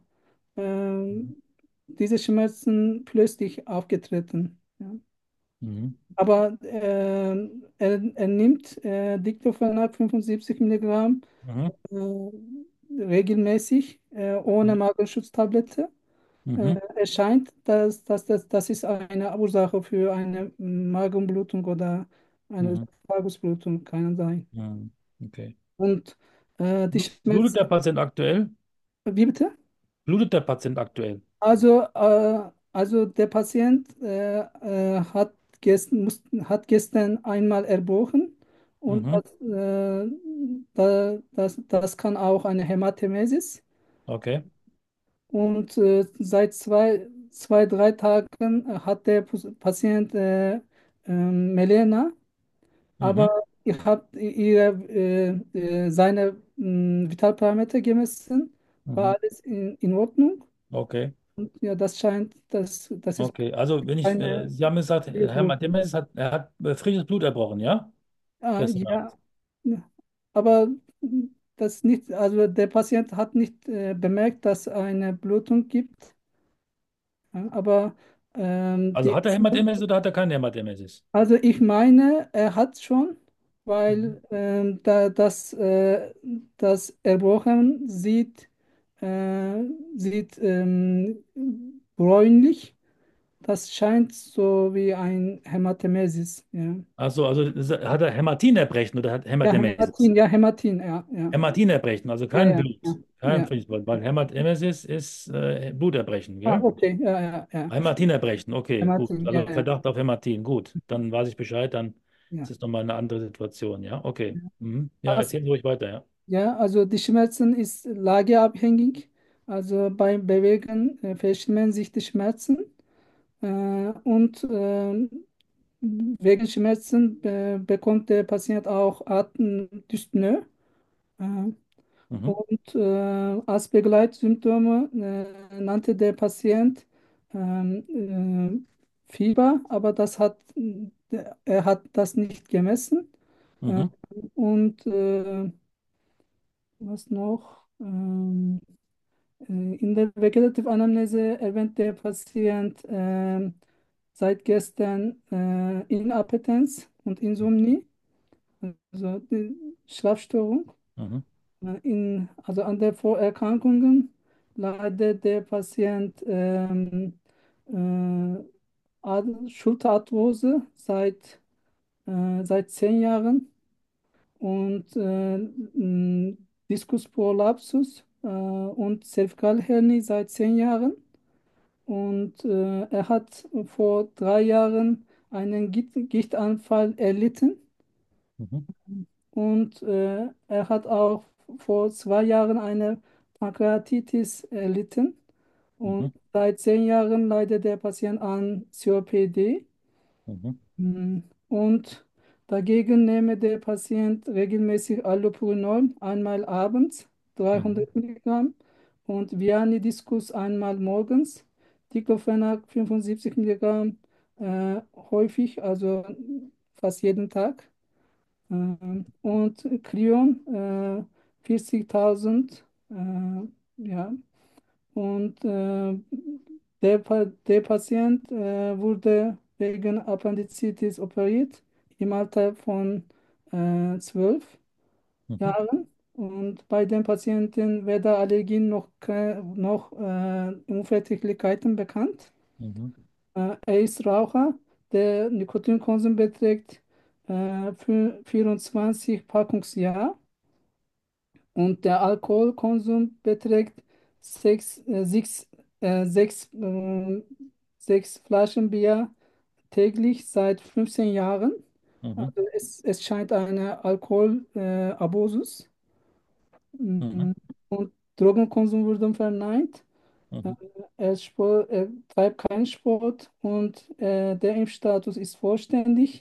ähm, diese Schmerzen plötzlich aufgetreten. Ja.
Mhm.
Aber ähm, er, er nimmt äh, Diclofenac fünfundsiebzig Milligramm
Mhm.
äh, regelmäßig äh, ohne Magenschutztablette. Äh,
Mhm.
es scheint, dass, dass, dass das ist eine Ursache für eine Magenblutung oder eine
Mhm.
Vagusblutung kann sein.
Mhm. Okay.
Und äh, die
Blu- Blutet der
Schmerzen,
Patient aktuell?
wie bitte?
Blutet der Patient aktuell?
Also, äh, also der Patient äh, äh, hat, gestern, muss, hat gestern einmal erbrochen und
Mhm.
das, äh, da, das, das kann auch eine Hämatemesis.
Okay.
Und äh, seit zwei, zwei, drei Tagen äh, hat der Pus- Patient äh, ähm, Melena, aber
Mhm.
ich habe ihre, äh, äh, seine mh, Vitalparameter gemessen,
Mhm.
war alles in, in Ordnung.
Okay.
Und ja, das scheint, das, das ist
Okay. Also, wenn ich, äh,
eine
Sie haben gesagt, Herr
Fehlblutung.
Matemes hat, er hat äh, frisches Blut erbrochen, ja?
Ah,
Gestern Abend.
ja, ja, aber das nicht, also der Patient hat nicht äh, bemerkt, dass eine Blutung gibt, ja, aber ähm,
Also
die
hat er Hämatemesis oder hat er keine Hämatemesis?
Also ich meine, er hat schon,
Mhm.
weil ähm, da das, äh, das Erbrochen sieht, äh, sieht ähm, bräunlich. Das scheint so wie ein Hämatemesis. Ja,
Ach so, also das- hat er Hämatinerbrechen oder hat
ja
Hämatemesis?
Hämatin, ja Hämatin, ja, ja,
Hämatinerbrechen, also
ja,
kein
ja, ja,
Blut, kein
ja.
frisches Blut, weil Hämatemesis ist äh, Bluterbrechen,
Ah,
gell?
okay, ja, ja, ja.
Hämatinerbrechen, okay, gut.
Hämatin, ja,
Also
ja,
Verdacht auf Hämatin, gut. Dann weiß ich Bescheid, dann ist
ja.
es nochmal eine andere Situation, ja? Okay. Mhm. Ja,
Also,
erzählen Sie ruhig weiter, ja.
ja, also die Schmerzen ist lageabhängig. Also beim Bewegen äh, verschlimmern sich die Schmerzen. Äh, und äh, wegen Schmerzen be bekommt der Patient auch Atemdyspnoe. Äh,
Mhm.
und äh, als Begleitsymptome äh, nannte der Patient ähm, äh, Fieber, aber das hat, er hat das nicht gemessen. Äh,
Mhm.
und äh, was noch? Ähm, äh, in der Vegetative-Anamnese erwähnt der Patient ähm, seit gestern äh, Inappetenz und Insomnie, also die Schlafstörung.
Mhm.
Äh, In, also an der Vorerkrankungen leidet der Patient ähm, äh, Ad- Schulterarthrose seit, äh, seit zehn Jahren und äh, m, Diskus prolapsus äh, und Zervikalhernie seit zehn Jahren. Und äh, er hat vor drei Jahren einen Gicht Gichtanfall erlitten
Mhm.
und äh, er hat auch vor zwei Jahren eine Pankreatitis erlitten. Und
Mhm.
seit zehn Jahren leidet der Patient an C O P D.
Mhm.
Mm, Und dagegen nehme der Patient regelmäßig Allopurinol einmal abends,
Mhm.
dreihundert Milligramm, und Viani-Diskus einmal morgens, Diclofenac fünfundsiebzig Milligramm äh, häufig, also fast jeden Tag, ähm, und Krion äh, vierzigtausend, äh, ja, und äh, der, Pa- der Patient äh, wurde wegen Appendizitis operiert im Alter von äh, zwölf
Mhm.
Jahren. Und bei den Patienten weder Allergien noch, ke- noch äh, Unverträglichkeiten bekannt.
Mhm.
Äh, er ist Raucher. Der Nikotinkonsum beträgt äh, für vierundzwanzig Packungsjahr und der Alkoholkonsum beträgt sechs, äh, sechs, äh, sechs, äh, sechs Flaschen Bier täglich seit fünfzehn Jahren.
Mhm.
Also es, es scheint eine Alkoholabusus äh, Abusus,
Mhm.
mm, und Drogenkonsum wurden verneint. Äh,
Mhm.
Er, Sport, er treibt keinen Sport und äh, der Impfstatus ist vollständig.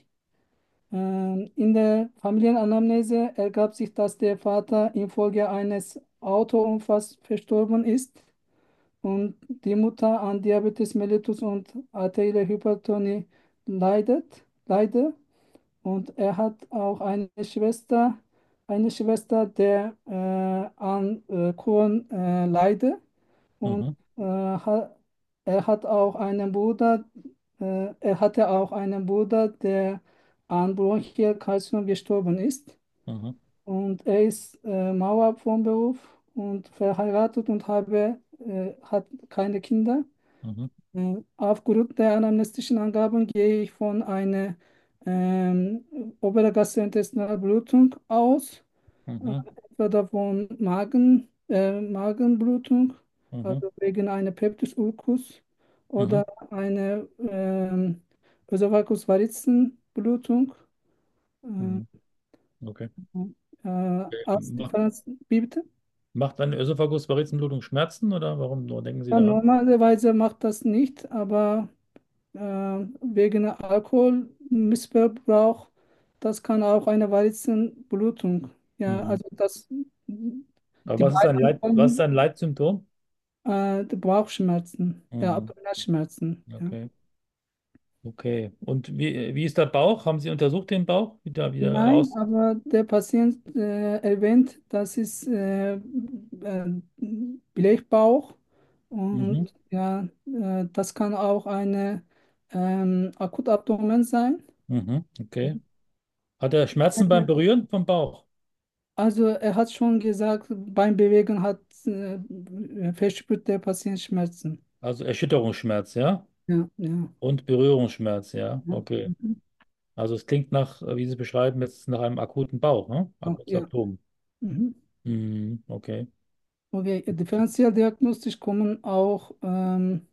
Ähm, in der Familienanamnese ergab sich, dass der Vater infolge eines Autounfalls verstorben ist und die Mutter an Diabetes mellitus und arterielle Hypertonie leidet, leide. Und er hat auch eine Schwester, eine Schwester, der äh, an äh, Crohn äh, leide. Und
Mhm.
äh, ha, er hat auch einen Bruder, äh, er hatte auch einen Bruder, der an Bronchialkarzinom gestorben ist.
Mhm.
Und er ist äh, Maurer vom Beruf und verheiratet und habe, äh, hat keine Kinder.
Mhm.
Äh, Aufgrund der anamnestischen Angaben gehe ich von einer ähm, obere gastrointestinalen Blutung aus, äh,
Mhm.
entweder von Magen, äh, Magenblutung,
Mhm.
also wegen einer Peptis ulcus
Mhm.
oder einer ähm, Ösophagus Varizenblutung. Äh,
Mhm. Okay.
äh, als
Macht,
Differenz, wie bitte?
macht eine Ösophagus-Varizenblutung Schmerzen oder warum nur denken Sie
Ja,
daran?
normalerweise macht das nicht, aber äh, wegen Alkoholmissbrauch, das kann auch eine Varizenblutung. Ja,
Mhm.
also das,
Aber
die
was ist ein
beiden
Leit, was ist
kommen,
ein Leitsymptom?
äh, die Bauchschmerzen, ja,
Mhm.
Abdominalschmerzen. Ja.
Okay. Okay. Und wie, wie ist der Bauch? Haben Sie untersucht den Bauch? Wie der, wie der
Nein,
aus?
aber der Patient äh, erwähnt, das ist äh, äh, Blechbauch und
Mhm.
ja, äh, das kann auch eine ähm, Akutabdomen sein.
Mhm. Okay. Hat er Schmerzen beim Berühren vom Bauch?
Also er hat schon gesagt, beim Bewegen hat äh, verspürt der Patient Schmerzen.
Also Erschütterungsschmerz, ja?
Ja, ja,
Und Berührungsschmerz, ja?
ja.
Okay.
Mhm.
Also es klingt nach, äh, wie Sie beschreiben, jetzt nach einem akuten Bauch, ne?
Auch,
Akutes
ja.
Symptom.
Mhm.
Mhm. Okay.
Okay, differenzialdiagnostisch kommen auch ähm,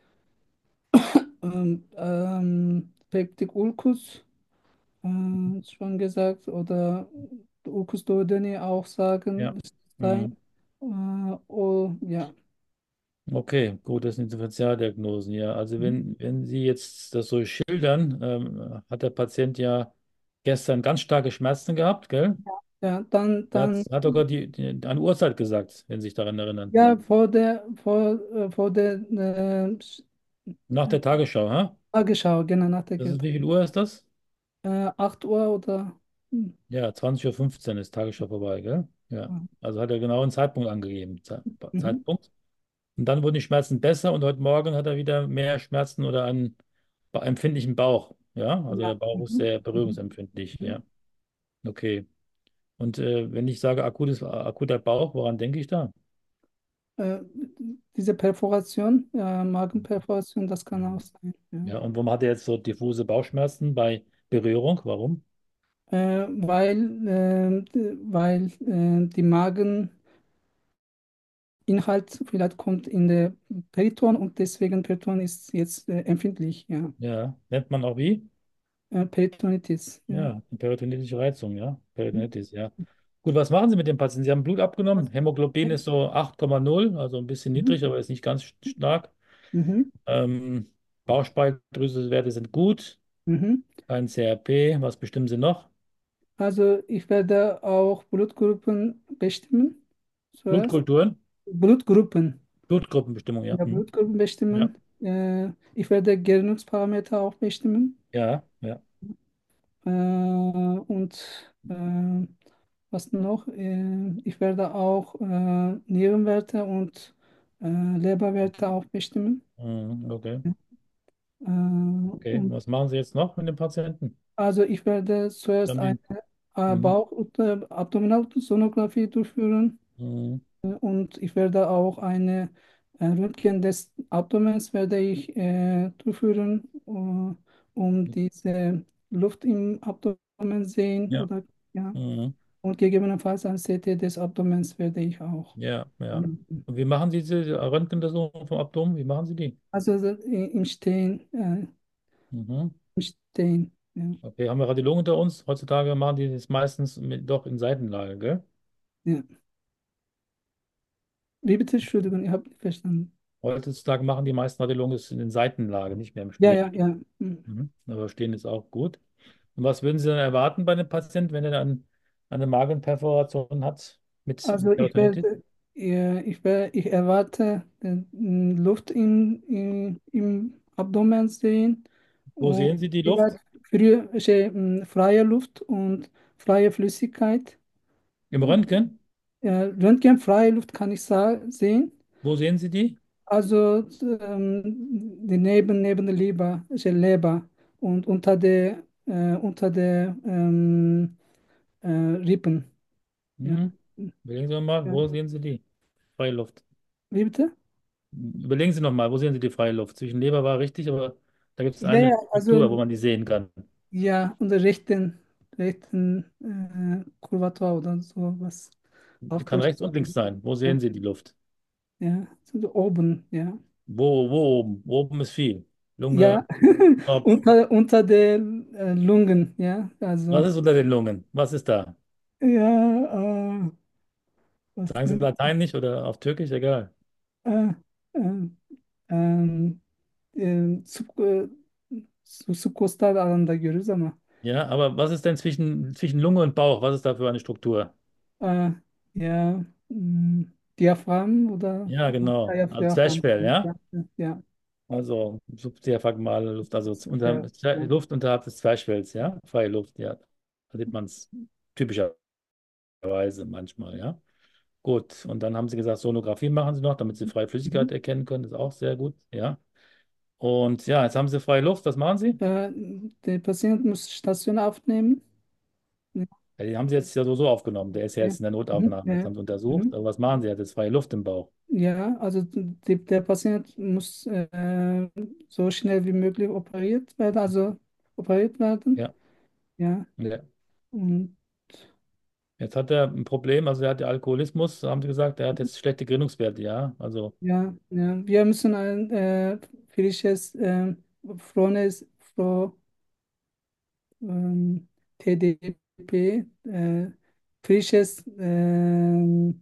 ähm, ähm, Peptic ulcus, äh, schon gesagt, oder Ulcus duodeni auch
Ja.
sagen, ist sein.
Mhm.
Äh, oh, ja.
Okay, gut, das sind Differentialdiagnosen, ja. Also
Mhm.
wenn, wenn Sie jetzt das so schildern, ähm, hat der Patient ja gestern ganz starke Schmerzen gehabt, gell?
Ja, dann,
Er hat,
dann,
hat sogar die, die, eine Uhrzeit gesagt, wenn Sie sich daran erinnern.
ja, vor der, vor, äh, vor der äh,
Nach der Tagesschau, ha?
Tagesschau, genau nach der
Das ist,
Tagesschau.
wie viel Uhr ist das?
Äh, acht Uhr oder? Hm,
Ja, zwanzig Uhr fünfzehn ist Tagesschau vorbei, gell? Ja.
ja.
Also hat er genau einen Zeitpunkt angegeben. Ze-
Mhm.
Zeitpunkt. Und dann wurden die Schmerzen besser und heute Morgen hat er wieder mehr Schmerzen oder einen ba- empfindlichen Bauch. Ja, also der
Ja.
Bauch ist
Mhm.
sehr
Mhm.
berührungsempfindlich.
Mhm.
Ja, okay. Und äh, wenn ich sage akutes, akuter Bauch, woran denke ich da?
Äh, Diese Perforation, ja, Magenperforation, das kann auch sein. Ja.
Ja, und warum hat er jetzt so diffuse Bauchschmerzen bei Berührung? Warum?
Äh, weil äh, d- weil äh, die Mageninhalt vielleicht kommt in der Periton und deswegen Periton ist jetzt äh, empfindlich. Ja.
Ja, nennt man auch wie?
Äh, Peritonitis. Ja.
Ja, peritonitische Reizung, ja. Peritonitis, ja. Gut, was machen Sie mit dem Patienten? Sie haben Blut abgenommen. Hämoglobin ist so acht Komma null, also ein bisschen
Mhm.
niedrig, aber ist nicht ganz stark.
Mhm.
Ähm, Bauchspeicheldrüsewerte sind gut.
Mhm.
Kein C R P. Was bestimmen Sie noch?
Also ich werde auch Blutgruppen bestimmen zuerst.
Blutkulturen?
Blutgruppen.
Blutgruppenbestimmung, ja.
Ja,
Hm.
Blutgruppen
Ja,
bestimmen. Äh, ich werde Gerinnungsparameter auch bestimmen.
ja, ja.
Äh, und äh, was noch? Äh, ich werde auch äh, Nierenwerte und äh, Leberwerte auch bestimmen.
Hm, okay.
Äh,
Okay.
und
Was machen Sie jetzt noch mit dem Patienten?
also ich werde
Sie
zuerst
haben
eine
die,
äh,
hm,
Bauch- und äh, Abdominalsonographie durchführen.
hm,
Und ich werde auch eine äh, Röntgen des Abdomens werde ich äh, durchführen, äh, um diese Luft im Abdomen sehen
ja.
oder ja.
Hm.
Und gegebenenfalls ein C T des Abdomens werde ich auch
Ja, ja.
machen.
Und wie machen Sie diese Röntgenuntersuchung vom Abdomen? Wie machen Sie die?
Also so i- im Stehen, äh,
Mhm.
im Stehen, ja.
Okay, haben wir Radiologen unter uns? Heutzutage machen die das meistens mit, doch in Seitenlage, gell?
Ja. Wie bitte? Entschuldigung, ich habe nicht verstanden.
Heutzutage machen die meisten Radiologen das in Seitenlage, nicht mehr im
Ja,
Stehen.
ja, ja. Hm.
Mhm. Aber Stehen ist auch gut. Und was würden Sie dann erwarten bei einem Patienten, wenn er dann eine Magenperforation hat mit
Also ich
Peritonitis?
werde, ja, ich werde, ich erwarte äh, Luft in, in, im Abdomen sehen
Wo
und
sehen Sie die
vielleicht
Luft?
frühe, äh, freie Luft und freie Flüssigkeit.
Im Röntgen?
Äh, Röntgen, freie Luft kann ich sa sehen.
Wo sehen Sie die?
Also ähm, die neben, neben der Leber, also Leber und unter der, äh, unter der ähm, äh, Rippen. Ja.
Mhm. Überlegen Sie nochmal,
Ja.
wo sehen Sie die freie Luft?
Wie bitte?
Überlegen Sie nochmal, wo sehen Sie die freie Luft? Zwischen Leber war richtig, aber da gibt es
Ja,
eine
ja,
Struktur, wo
also
man die sehen kann.
ja, unter rechten, rechten äh, Kurvatur oder so was auf
Kann
der
rechts und links sein. Wo
ja,
sehen Sie die Luft?
ja, so oben, ja.
Wo, wo oben? Wo oben ist viel. Lunge,
Ja,
Kopf.
unter, unter den äh, Lungen, ja,
Was
also
ist unter den Lungen? Was ist da?
ja, äh, was
Sagen Sie
nennt
Latein nicht oder auf Türkisch? Egal.
äh, äh, ähm, e, sub, e, su- subkostal alanda görürüz ama
Ja, aber was ist denn zwischen, zwischen Lunge und Bauch? Was ist da für eine Struktur?
äh, ja, mh, Diaphragm oder
Ja,
ja,
genau.
ja,
Also
Diaphragm,
Zwerchfell, ja?
ja, ja,
Also subdiaphragmale Luft, also unter,
ja, ja.
Luft unterhalb des Zwerchfells, ja? Freie Luft, ja. Da sieht man es typischerweise manchmal, ja. Gut, und dann haben Sie gesagt, Sonographie machen Sie noch, damit Sie freie
Mhm.
Flüssigkeit erkennen können. Das ist auch sehr gut, ja. Und ja, jetzt haben Sie freie Luft, was machen Sie?
Äh, Der Patient muss Station aufnehmen. Ja,
Ja, die haben Sie jetzt ja so, so aufgenommen. Der ist ja
ja,
jetzt in der
mhm.
Notaufnahme. Jetzt
Ja,
haben Sie untersucht.
mhm.
Aber was machen Sie? Er hat jetzt freie Luft im Bauch.
Ja, also die, der Patient muss äh, so schnell wie möglich operiert werden, also operiert werden.
Ja,
Ja,
ja.
und
Jetzt hat er ein Problem, also er hat ja Alkoholismus, haben Sie gesagt, er hat jetzt schlechte Gerinnungswerte, ja. Also,
ja, ja, wir müssen ein äh, frisches, äh, frohes, froh, ähm, T D P, äh, frisches, ähm,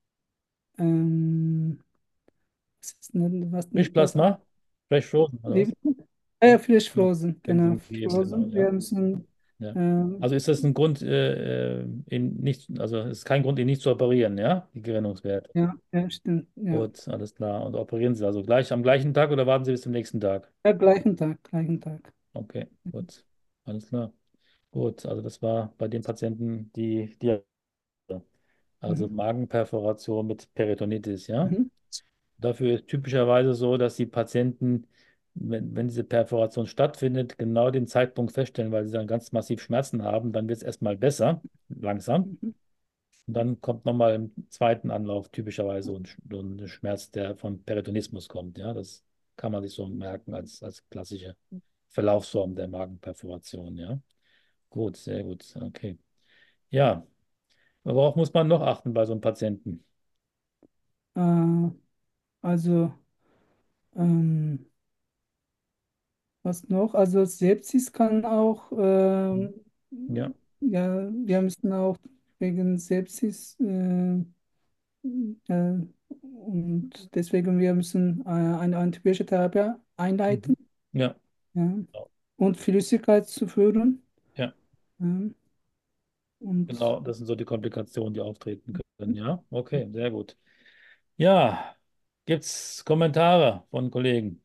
ähm, was, ist, denn- was nennt das?
Mischplasma, Fresh Frozen, oder
Wie-
was?
Äh, frisch
Ja,
frozen,
können Sie
genau,
ihm geben, genau,
frozen.
ja.
Wir müssen,
Ja.
ähm,
Also ist das ein Grund, äh, äh, ihn nicht, also es ist kein Grund, ihn nicht zu operieren, ja, die Gerinnungswerte.
ja, ja, stimmt, ja.
Gut, alles klar. Und operieren Sie also gleich am gleichen Tag oder warten Sie bis zum nächsten Tag?
Ja, gleichen Tag, gleichen Tag.
Okay, gut, alles klar. Gut, also das war bei den Patienten die, die also
Mhm.
Magenperforation mit Peritonitis, ja.
Mhm.
Dafür ist typischerweise so, dass die Patienten, wenn, wenn diese Perforation stattfindet, genau den Zeitpunkt feststellen, weil sie dann ganz massiv Schmerzen haben, dann wird es erstmal besser, langsam.
Mhm.
Und dann kommt nochmal im zweiten Anlauf typischerweise ein, Sch- so ein Schmerz, der vom Peritonismus kommt. Ja, das kann man sich so merken als, als klassische Verlaufsform der Magenperforation. Ja, gut, sehr gut. Okay. Ja, worauf muss man noch achten bei so einem Patienten?
Äh, also, ähm, was noch? Also Sepsis kann auch, ähm,
Ja.
ja, wir müssen auch wegen Sepsis, äh, äh, und deswegen wir müssen äh, eine antibiotische Therapie
Mhm.
einleiten,
Ja.
ja, und Flüssigkeit zuführen.
Ja.
Ja, und
Genau, das sind so die Komplikationen, die auftreten können. Ja, okay, sehr gut. Ja, gibt es Kommentare von Kollegen?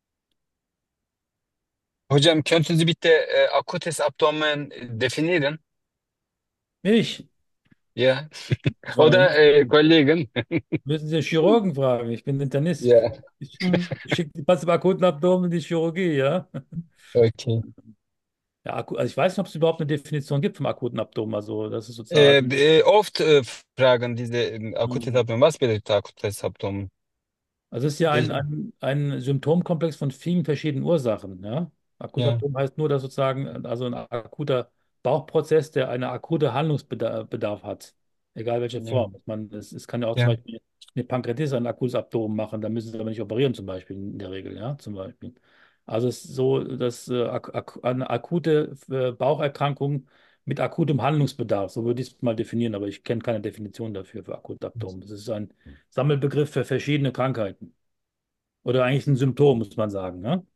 Hocam könnten Sie bitte äh, akutes Abdomen definieren?
Ich?
Ja.
Ja,
Oder äh, Kollegen?
müssen Sie den Chirurgen fragen. Ich bin Internist.
Ja,
Ich,
äh,
ich schicke die Patienten mit akuten Abdomen in die Chirurgie, ja.
okay.
Ja, akut, also ich weiß nicht, ob es überhaupt eine Definition gibt vom akuten Abdomen. Also das ist
Äh,
sozusagen,
äh, oft äh, fragen diese äh, akutes
hm.
Abdomen, was bedeutet akutes Abdomen?
Also es ist ja ein,
Welche?
ein, ein Symptomkomplex von vielen verschiedenen Ursachen, ja. Akuter
Ja,
Abdomen heißt nur, dass sozusagen also ein akuter Bauchprozess, der eine akute Handlungsbedarf Bedarf hat, egal welche
Ja,
Form. Ich meine, es, es kann ja auch zum
ja,
Beispiel eine Pankreatitis ein akutes Abdomen machen, da müssen sie aber nicht operieren, zum Beispiel in der Regel, ja, zum Beispiel. Also es ist so, dass äh, ak ak eine akute äh, Baucherkrankung mit akutem Handlungsbedarf, so würde ich es mal definieren, aber ich kenne keine Definition dafür für akutes Abdomen. Das ist ein Sammelbegriff für verschiedene Krankheiten. Oder eigentlich ein Symptom, muss man sagen, ne?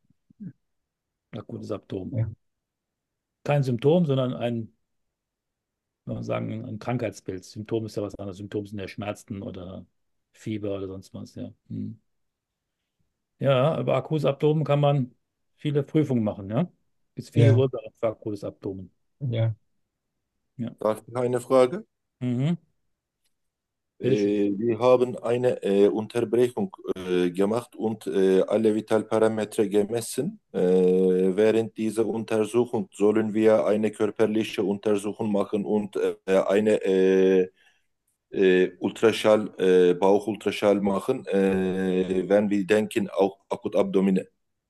Akutes Abdomen.
ja,
Kein Symptom, sondern ein, wenn man sagen, ein Krankheitsbild. Symptom ist ja was anderes. Symptom sind ja Schmerzen oder Fieber oder sonst was, ja. Hm. Ja, über akutes Abdomen kann man viele Prüfungen machen, ja. Es gibt viele
ja,
Ursachen für akutes Abdomen.
ja.
Ja.
Darf ich eine Frage?
Mhm. Bitteschön.
Äh, wir haben eine äh, Unterbrechung äh, gemacht und äh, alle Vitalparameter gemessen. Äh, während dieser Untersuchung sollen wir eine körperliche Untersuchung machen und äh, eine äh, äh, Ultraschall, äh, Bauchultraschall machen, äh, wenn wir denken, auch Akutabdomen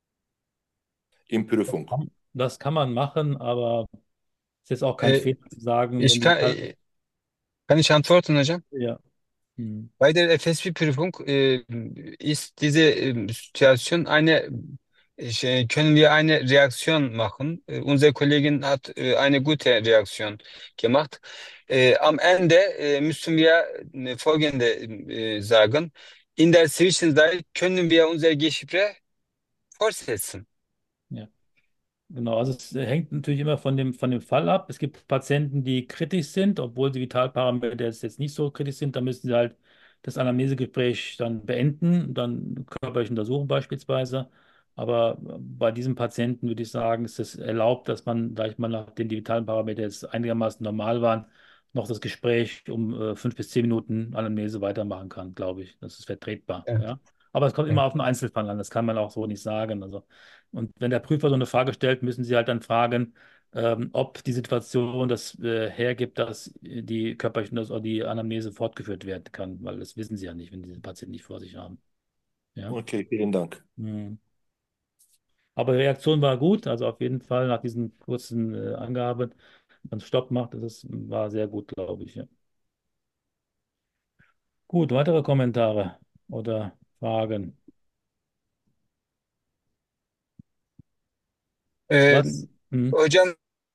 in Prüfung.
Das kann man machen, aber es ist auch kein
Äh,
Fehler zu sagen,
ich
wenn die,
kann, äh, kann ich antworten, hocam?
ja. Hm.
Bei der F S P-Prüfung äh, ist diese äh, Situation eine, äh, können wir eine Reaktion machen. Äh, unsere Kollegin hat äh, eine gute Reaktion gemacht. Äh, am Ende äh, müssen wir äh, Folgende äh, sagen. In der Zwischenzeit können wir unsere Gespräche fortsetzen.
Ja. Genau, also es hängt natürlich immer von dem, von dem Fall ab. Es gibt Patienten, die kritisch sind, obwohl die Vitalparameter jetzt, jetzt nicht so kritisch sind. Da müssen sie halt das Anamnesegespräch dann beenden, dann körperlich untersuchen beispielsweise. Aber bei diesem Patienten würde ich sagen, ist es erlaubt, dass man, da ich mal nachdem die vitalen Parameter jetzt einigermaßen normal waren, noch das Gespräch um äh, fünf bis zehn Minuten Anamnese weitermachen kann, glaube ich. Das ist vertretbar,
Ja,
ja. Aber es kommt
ja.
immer auf den Einzelfall an, das kann man auch so nicht sagen. Also und wenn der Prüfer so eine Frage stellt, müssen Sie halt dann fragen, ähm, ob die Situation das äh, hergibt, dass die körperliche oder die Anamnese fortgeführt werden kann, weil das wissen Sie ja nicht, wenn Sie den Patienten nicht vor sich haben. Ja.
Okay, vielen Dank.
Hm. Aber die Reaktion war gut, also auf jeden Fall nach diesen kurzen äh, Angaben, wenn man Stopp macht, das ist, war sehr gut, glaube ich. Ja. Gut, weitere Kommentare oder Fragen?
Äh,
Was? Hm.
hocam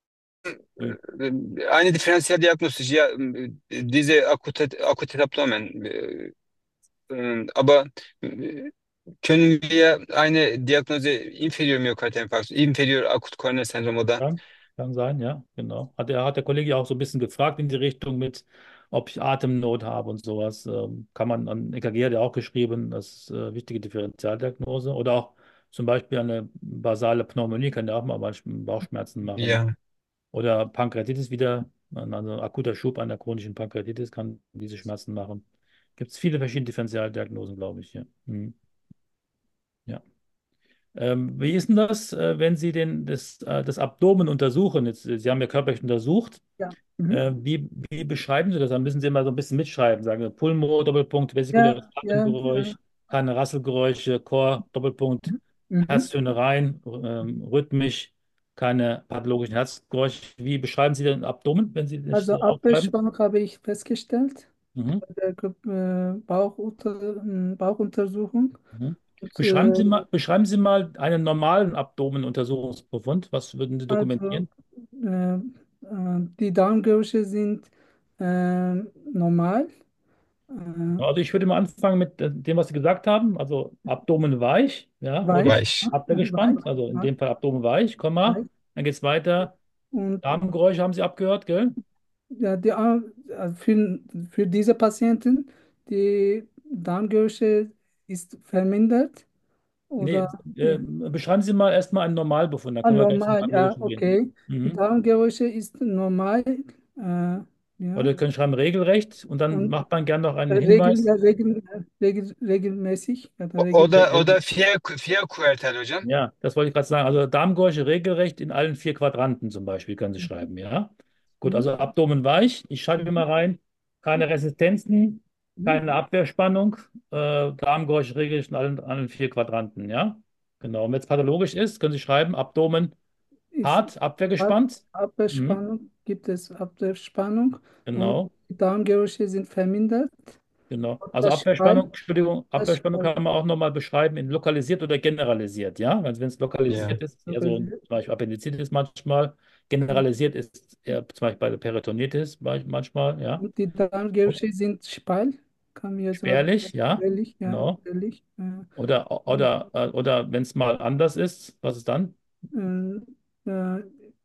Ja.
äh, eine Differential Diagnostik, ja, äh, diese akute, akute Abdomen. Äh, äh, aber äh, können wir eine Diagnose inferior Myokardinfarkt, inferior akut koroner Syndrom oder?
Kann, kann sein, ja, genau. Hat der, hat der Kollege ja auch so ein bisschen gefragt in die Richtung mit, ob ich Atemnot habe und sowas. Ähm, kann man an E K G hat er auch geschrieben, das ist äh, wichtige Differentialdiagnose. Oder auch zum Beispiel eine basale Pneumonie kann ja auch mal Bauchschmerzen machen.
Ja.
Oder Pankreatitis wieder, also akuter Schub einer chronischen Pankreatitis kann diese Schmerzen machen. Gibt es viele verschiedene Differentialdiagnosen, glaube ich, ja. Hm. Ja. Ähm, wie ist denn das, äh, wenn Sie den, das, äh, das Abdomen untersuchen? Jetzt, äh, Sie haben ja körperlich untersucht.
Ja. Mhm.
Äh, wie, wie beschreiben Sie das? Dann müssen Sie immer so ein bisschen mitschreiben. Sagen Sie Pulmo, Doppelpunkt,
Ja,
vesikuläres
ja, ja.
Atemgeräusch, keine Rasselgeräusche, Chor, Doppelpunkt,
Mhm. Mhm.
Herztöne rein, ähm, rhythmisch, keine pathologischen Herzgeräusche. Wie beschreiben Sie den Abdomen, wenn Sie das
Also
äh, aufschreiben?
Abwehrspannung habe ich festgestellt
Mhm.
bei der äh, Bauchunter äh, Bauchuntersuchung.
Mhm.
Und,
Beschreiben Sie
äh,
mal, beschreiben Sie mal einen normalen Abdomenuntersuchungsbefund. Was würden Sie
also
dokumentieren?
äh, äh, die Darmgeräusche sind äh, normal. Äh,
Ja, also ich würde mal anfangen mit äh, dem, was Sie gesagt haben. Also Abdomen weich, ja, oder
weich,
Weich.
ja, weich,
abgespannt. Also in
weich,
dem Fall Abdomen weich, Komma.
weich.
Dann geht es weiter.
Und
Darmgeräusche haben Sie abgehört, gell?
ja, die, Ar- also für, für diese Patienten, die Darmgeräusche ist vermindert
Nee,
oder
äh,
ja.
beschreiben Sie mal erstmal einen Normalbefund, dann
Ah,
können wir gleich zum
normal, ja,
pathologischen gehen.
okay. Die
Mhm.
Darmgeräusche ist normal, äh,
Oder
ja.
wir können schreiben regelrecht und dann
Und
macht man gern noch
äh,
einen
regel, ja,
Hinweis.
regel, regel, regelmäßig, ja,
O,
regel,
oder
Regel,
oder vier, vier Kuartal hocam.
ja, das wollte ich gerade sagen. Also Darmgeräusche regelrecht in allen vier Quadranten zum Beispiel können Sie schreiben, ja. Gut,
mhm,
also Abdomen weich. Ich schreibe mir mal rein, keine Resistenzen,
mhm,
keine Abwehrspannung, äh, Darmgeräusche regelrecht in allen, allen vier Quadranten, ja. Genau. Und wenn es pathologisch ist, können Sie schreiben, Abdomen
ist
hart,
Ab-
abwehrgespannt. Mhm.
Abwärtsspannung, gibt es Abwehrspannung und
Genau.
die Darmgeräusche sind vermindert.
Genau.
Und
Also
das Schweiß,
Abwehrspannung, Entschuldigung,
das
Abwehrspannung
Schweiß
kann man auch nochmal beschreiben in lokalisiert oder generalisiert, ja? Also wenn es
Ja.
lokalisiert ist, eher so zum Beispiel Appendizitis manchmal, generalisiert ist eher zum Beispiel bei der Peritonitis manchmal, ja?
und die
Und
Darmgeräusche sind Speil, kann man sagen.
spärlich, ja?
Spärlich, ja,
Genau.
spärlich. Äh,
Oder, oder, äh, oder wenn es mal anders ist, was ist dann?
äh, äh,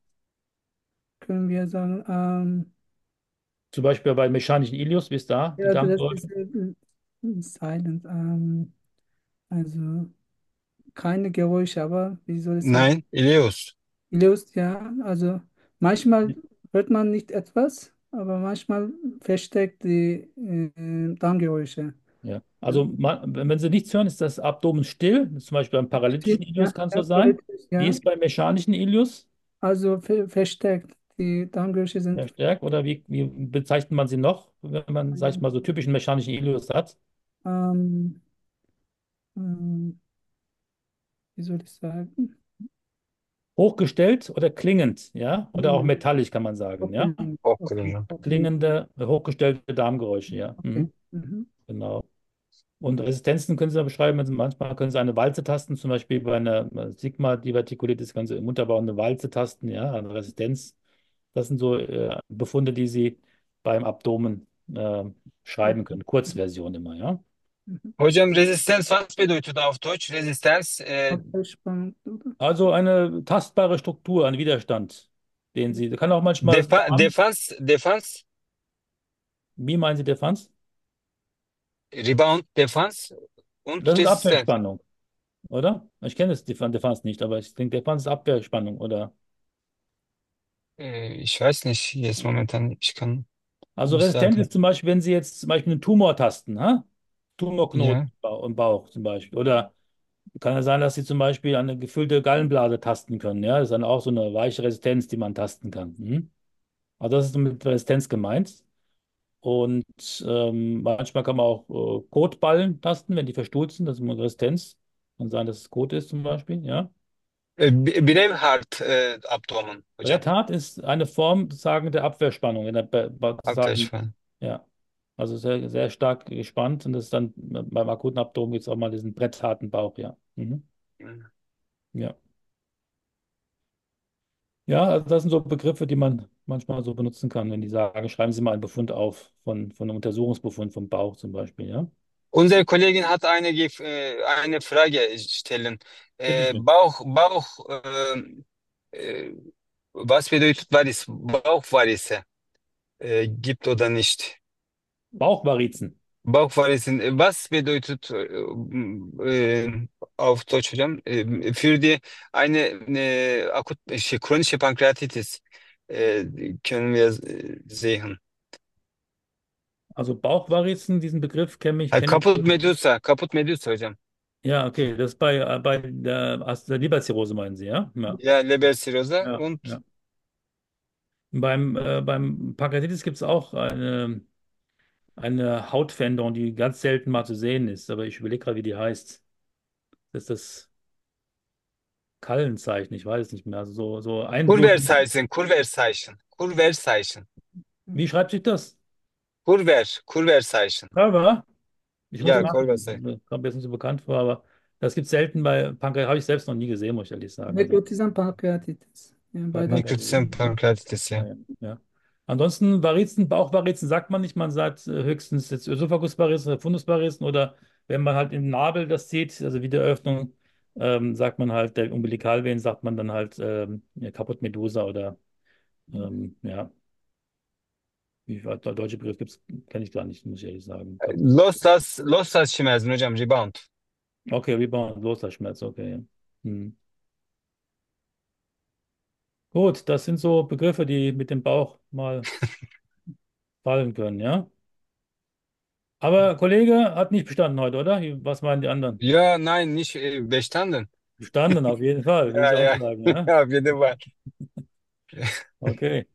können wir sagen, ähm,
Zum Beispiel bei mechanischen Ilius, wie ist da die
ja, das ist
Darmgeräusche?
äh, silent. Ähm, also keine Geräusche, aber wie soll ich sagen?
Nein, Ileus.
Ileus, ja, also manchmal hört man nicht etwas, aber manchmal versteckt die äh, Darmgeräusche.
Ja.
Also,
Also ma- wenn wenn Sie nichts hören, ist das Abdomen still. Zum Beispiel beim paralytischen
still, ja,
Ilius kann es
ja,
so sein.
politisch,
Wie
ja.
ist beim mechanischen Ilius?
Also ver versteckt. Die Darmgeräusche sind
Verstärkt oder wie, wie bezeichnet man sie noch, wenn man, sag ich mal, so typischen mechanischen Ilius hat?
ähm, ähm, wie soll ich sagen?
Hochgestellt oder klingend, ja? Oder auch
Klingend.
metallisch kann man sagen, ja?
Okay, okay,
Hochgründe.
okay,
Klingende, hochgestellte Darmgeräusche, ja.
okay.
Mhm.
Mhm.
Genau. Und Resistenzen können Sie da beschreiben. Also manchmal können Sie eine Walze tasten, zum Beispiel bei einer Sigma-Divertikulitis können Sie im Unterbauch eine Walze tasten, ja, eine Resistenz. Das sind so äh, Befunde, die Sie beim Abdomen äh, schreiben können. Kurzversion immer, ja.
Mhm.
Hocam resistance was bedeutet auf Deutsch? Resistance, äh,
Abwehrspannung, oder?
Also eine tastbare Struktur, ein Widerstand, den Sie, kann auch manchmal so
Defa
an.
Defense, Defense,
Wie meinen Sie Defense?
Rebound, Defense
Das
und
ist
Resistance.
Abwehrspannung, oder? Ich kenne das Def- Defense nicht, aber ich denke, Defense ist Abwehrspannung, oder?
Äh, ich weiß nicht, jetzt momentan, ich kann
Also
nicht
resistent
sagen.
ist zum Beispiel, wenn Sie jetzt zum Beispiel einen Tumor tasten, ha? Tumorknoten
Ja.
im Bau- im Bauch zum Beispiel. Oder kann es sein, dass Sie zum Beispiel eine gefüllte Gallenblase tasten können, ja? Das ist dann auch so eine weiche Resistenz, die man tasten kann. Hm? Also das ist mit Resistenz gemeint. Und ähm, manchmal kann man auch äh, Kotballen tasten, wenn die verstuhlt sind. Das ist eine Resistenz. Kann sein, dass es Kot ist zum Beispiel. Ja.
Äh, B- Braveheart, äh, Abdomen, hocam.
Red Heart ist eine Form sozusagen der Abwehrspannung. In der, Be- Be- sozusagen,
Abwehrschwelle.
ja. Also sehr, sehr stark gespannt. Und das ist dann beim akuten Abdomen gibt es auch mal diesen brettharten Bauch. Ja. Mhm. Ja. Ja, also das sind so Begriffe, die man manchmal so benutzen kann, wenn die sagen, schreiben Sie mal einen Befund auf von, von einem Untersuchungsbefund vom Bauch zum Beispiel. Ja.
Unsere Kollegin hat eine, Gef- äh, eine Frage stellen.
Bitte
Äh,
schön.
Bauch, Bauch, äh, äh, was bedeutet Varis? Bauchvarisse, äh, gibt oder nicht?
Bauchvarizen.
Bauchvarisen, äh, was bedeutet äh, äh, auf Deutsch hocam? Äh, für die eine, eine akut, şey, chronische Pankreatitis äh, können wir äh, sehen.
Also Bauchvarizen, diesen Begriff kenne ich,
Ha,
kenne
Kaput
ich.
Medusa, Kaput Medusa hocam.
Ja, okay, das ist bei, äh, bei der, Ast- der Leberzirrhose meinen Sie, ja? Ja,
Ja, Leberzirrhose
ja,
und
ja. Beim, äh, beim Pankreatitis gibt es auch eine, eine Hautveränderung, die ganz selten mal zu sehen ist, aber ich überlege gerade, wie die heißt. Das ist das Kallenzeichen, ich weiß es nicht mehr. Also so, so Einblutung.
Kurverzeichen, Kurverzeichen, Kurverzeichen,
Wie schreibt sich das?
Kurver, Kurverzeichen.
Körper? Ich muss
Ja,
nachgucken.
Kurverzeichen.
Das kommt mir jetzt nicht so bekannt vor, aber das gibt es selten bei Pankreatitis, habe ich selbst noch nie gesehen, muss ich ehrlich sagen. Also
Nekrotisam Pankreatitis. Ja,
bei
bei der
Pankreatitis.
Mikrozym Pankreatitis,
Ja,
ja.
ja, ja. Ansonsten Varizen, Bauchvarizen sagt man nicht, man sagt äh, höchstens jetzt Ösophagusvarizen, Fundusvarizen oder wenn man halt im Nabel das sieht, also wie die Öffnung, ähm, sagt man halt, der Umbilikalvenen sagt man dann halt ähm, ja, Caput medusa oder ähm, ja, wie viel der deutsche Begriff gibt es, kenne ich gar nicht, muss ich ehrlich sagen. Caput.
Lostas, Lostas çimezin hocam, rebound.
Okay, Rebound, loser Schmerz, okay. Ja. Hm. Gut, das sind so Begriffe, die mit dem Bauch mal fallen können, ja. Aber Kollege hat nicht bestanden heute, oder? Was meinen die anderen?
Ja, nein, nicht äh, bestanden.
Bestanden auf jeden Fall, würde ich
Ja,
auch
ja,
sagen, ja.
ja, auf jeden Fall.
Okay.